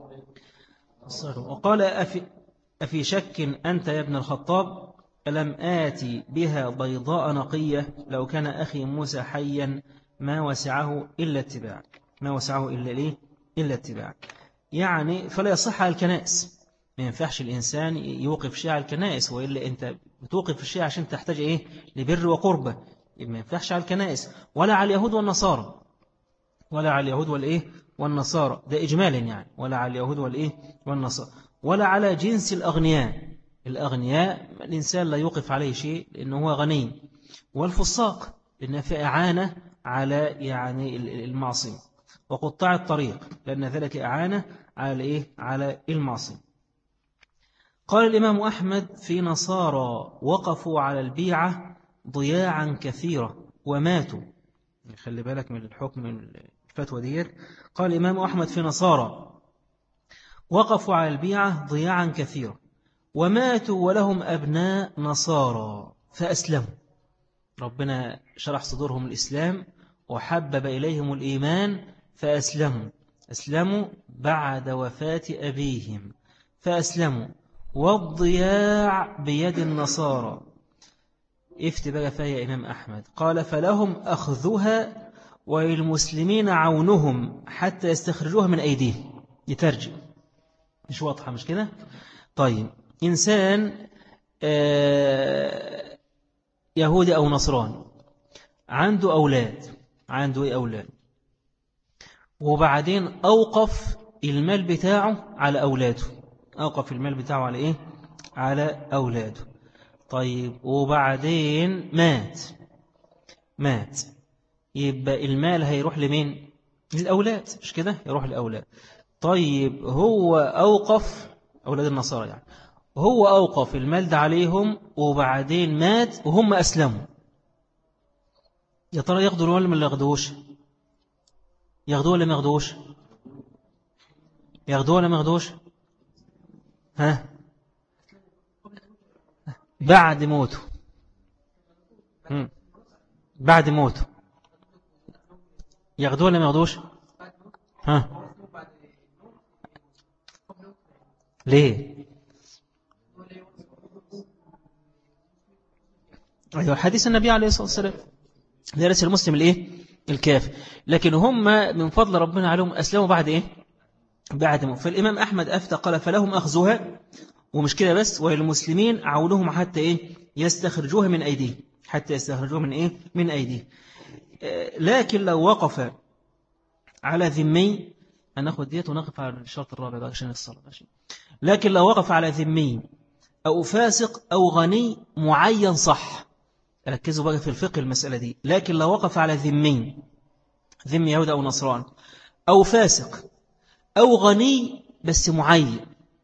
وقال أفي, أفي شك أنت يا ابن الخطاب؟ ألم آتي بها بيضاء نقية؟ لو كان أخي موسى حيا ما وسعه إلا اتباع، ما وسعه إلا ليه؟ إلا اتباع. يعني فلا يصح على الكنائس، ما ينفعش الإنسان يوقف شيء على الكنائس، وإلا أنت بتوقف الشيء عشان تحتاج إيه؟ لبر وقربة. ما ينفعش على الكنائس ولا على اليهود والنصارى، ولا على اليهود والإيه؟ والنصارى، ده إجمالا يعني، ولا على اليهود والإيه؟ والنصارى، ولا على جنس الأغنياء. الأغنياء الإنسان لا يوقف عليه شيء لأنه هو غني، والفساق لأنه في إعانة على يعني المعصية، وقطاع الطريق لأن ذلك إعانة على إيه؟ على المعصية. قال الإمام أحمد في نصارى وقفوا على البيعة ضياعا كثيرة وماتوا. خلي بالك من الحكم الفتوى ديت. قال الإمام أحمد في نصارى وقفوا على البيعة ضياعا كثيرة وماتوا ولهم أبناء نصارى فأسلموا. ربنا شرح صدورهم الإسلام وحبب إليهم الإيمان فأسلموا أسلموا بعد وفاة أبيهم فأسلموا. والضياع بيد النصارى. افتي بقى فيها يا إمام أحمد. قال فلهم أخذها وللمسلمين عونهم حتى يستخرجوها من أيديهم. يترجم مش واضحة مش كده؟ طيب إنسان آه يهودي أو نصراني عنده أولاد عنده إيه أولاد وبعدين أوقف المال بتاعه على أولاده أوقف المال بتاعه على إيه؟ على أولاده. طيب وبعدين مات مات يبقى المال هيروح لمين؟ للأولاد مش كده؟ يروح للأولاد. طيب هو أوقف أولاد النصارى يعني هو أوقف المال ده عليهم وبعدين مات وهم أسلموا. يا ترى ياخدوا ولا ما ياخدوش؟ ياخدوه ولا ما ياخدوش؟ ياخدوه ولا ما ياخدوش؟ ها بعد موته هم. بعد موته ياخدوه ولا ما ياخدوش؟ ها ليه؟ أيوة حديث النبي عليه الصلاة والسلام ليس المسلم الايه الكافر. لكن هم من فضل ربنا عليهم أسلموا بعد إيه بعد موت. فالإمام أحمد أفتى قال فلهم أخذوها ومش كده بس وللمسلمين عونهم حتى إيه يستخرجوها من أيديه حتى يستخرجوها من إيه من أيديه. لكن لو وقف على ذمي هناخد ديت ونقف على الشرط الرابع ده عشان الصلاة ماشي. لكن لو وقف على ذمي أو فاسق أو غني معين صح. ركزوا بقى في الفقه المسألة دي. لكن لو وقف على ذمي ذمي يهود أو نصران أو فاسق أو غني بس معين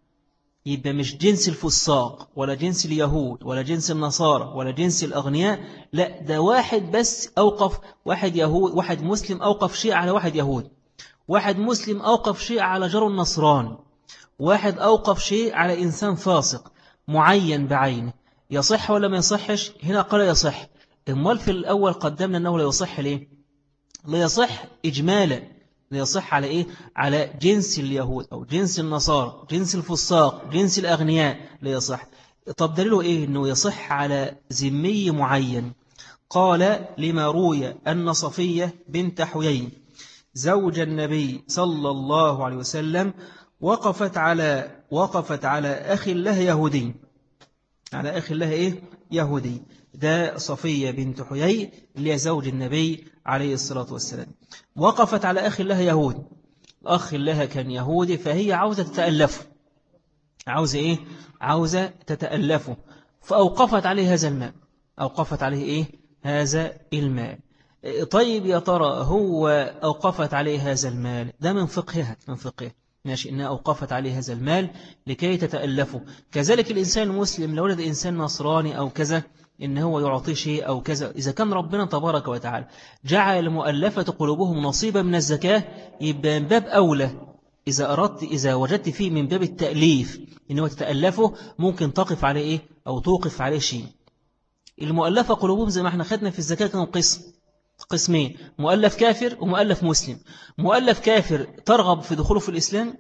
يبقى مش جنس الفساق ولا جنس اليهود ولا جنس النصارى ولا جنس الأغنياء. لا ده واحد بس أوقف واحد يهود واحد مسلم أوقف شيء على واحد يهود واحد مسلم أوقف شيء على جار النصران واحد أوقف شيء على إنسان فاسق معين بعينه. يصح ولا ما يصحش؟ هنا قال يصح. امال في الأول قدمنا أنه لا يصح ليه؟ لا يصح إجمالا. لا يصح على إيه؟ على جنس اليهود أو جنس النصارى جنس الفساق جنس الأغنياء لا يصح. طب دليله إيه أنه يصح على ذمي معين؟ قال لما روي أن صفية بنت حيي زوج النبي صلى الله عليه وسلم وقفت على وقفت على أخ له يهودي على أخ الله إيه يهودي. ده صفية بنت حيي اللي هي زوج النبي عليه الصلاة والسلام وقفت على أخ الله يهودي. أخ الله كان يهودي فهي عاوزة تتألفه عاوزة إيه عاوزة تتألفه فأوقفت عليه هذا المال أوقفت عليه إيه هذا المال. طيب يا ترى هو أوقفت عليه هذا المال ده من فقهها من فقهها ماشي إنها أوقفت عليه هذا المال لكي تتألفه. كذلك الإنسان المسلم لو ولد إنسان نصراني أو كذا إن هو يعطي شيء أو كذا إذا كان ربنا تبارك وتعالى جعل مؤلفة قلوبهم نصيبا من الزكاة يبقى من باب أولى إذا أردت إذا وجدت فيه من باب التأليف إنه تتألفه ممكن تقف عليه إيه أو توقف عليه شيء. المؤلفة قلوبهم زي ما احنا خدنا في الزكاة كانوا قسم قسمين مؤلف كافر ومؤلف مسلم. مؤلف كافر ترغب في دخوله في الإسلام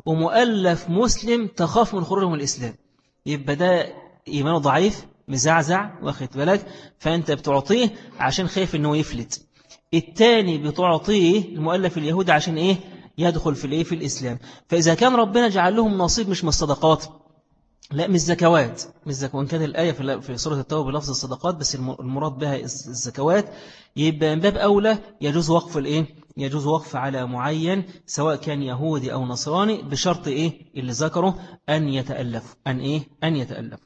ومؤلف مسلم تخاف من خروجه من الإسلام. يبقى ده إيمانه ضعيف مزعزع واخد بالك فأنت بتعطيه عشان خايف أنه يفلت. التاني بتعطيه المؤلف اليهودي عشان إيه يدخل في الإيه في الإسلام. فإذا كان ربنا جعل لهم نصيب مش من الصدقات لا من الزكوات من الزكوات وإن كانت الآية في سورة التوبة بلفظ الصدقات بس المراد بها الزكوات يبقى من باب أولى يجوز وقف الإيه يجوز وقف على معين سواء كان يهودي أو نصراني بشرط إيه اللي ذكره أن يتألف أن إيه أن يتألف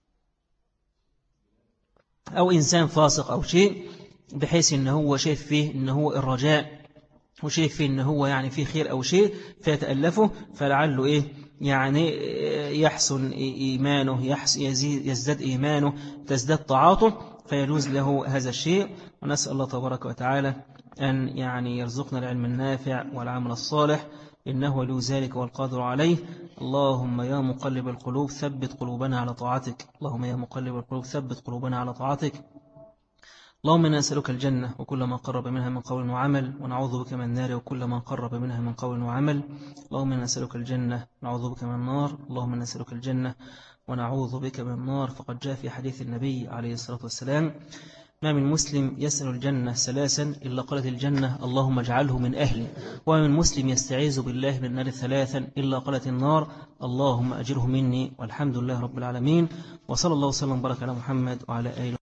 أو إنسان فاسق أو شيء بحيث إن هو شايف فيه إن هو الرجاء وشايف فيه إن هو يعني فيه خير أو شيء فيتألفه فلعله إيه يعني يحسن إيمانه يزداد إيمانه تزداد طاعاته فيجوز له هذا الشيء. ونسأل الله تبارك وتعالى أن يعني يرزقنا العلم النافع والعمل الصالح إنه ولي ذلك والقادر عليه. اللهم يا مقلب القلوب ثبت قلوبنا على طاعتك اللهم يا مقلب القلوب ثبت قلوبنا على طاعتك اللهم إنا نسألك الجنة وكل ما قرب منها من قول وعمل، ونعوذ بك من النار وكل ما قرب منها من قول وعمل. اللهم إنا نسألك الجنة ونعوذ بك من النار. اللهم إنا نسألك الجنة ونعوذ بك من النار. فقد جاء في حديث النبي عليه الصلاة والسلام: ما من مسلم يسأل الجنة ثلاثا إلا قالت الجنة اللهم اجعله من أهلي. وما من مسلم يستعيذ بالله من النار ثلاثا إلا قالت النار اللهم أجره مني. والحمد لله رب العالمين، وصلى الله وسلم وبارك على محمد وعلى آله.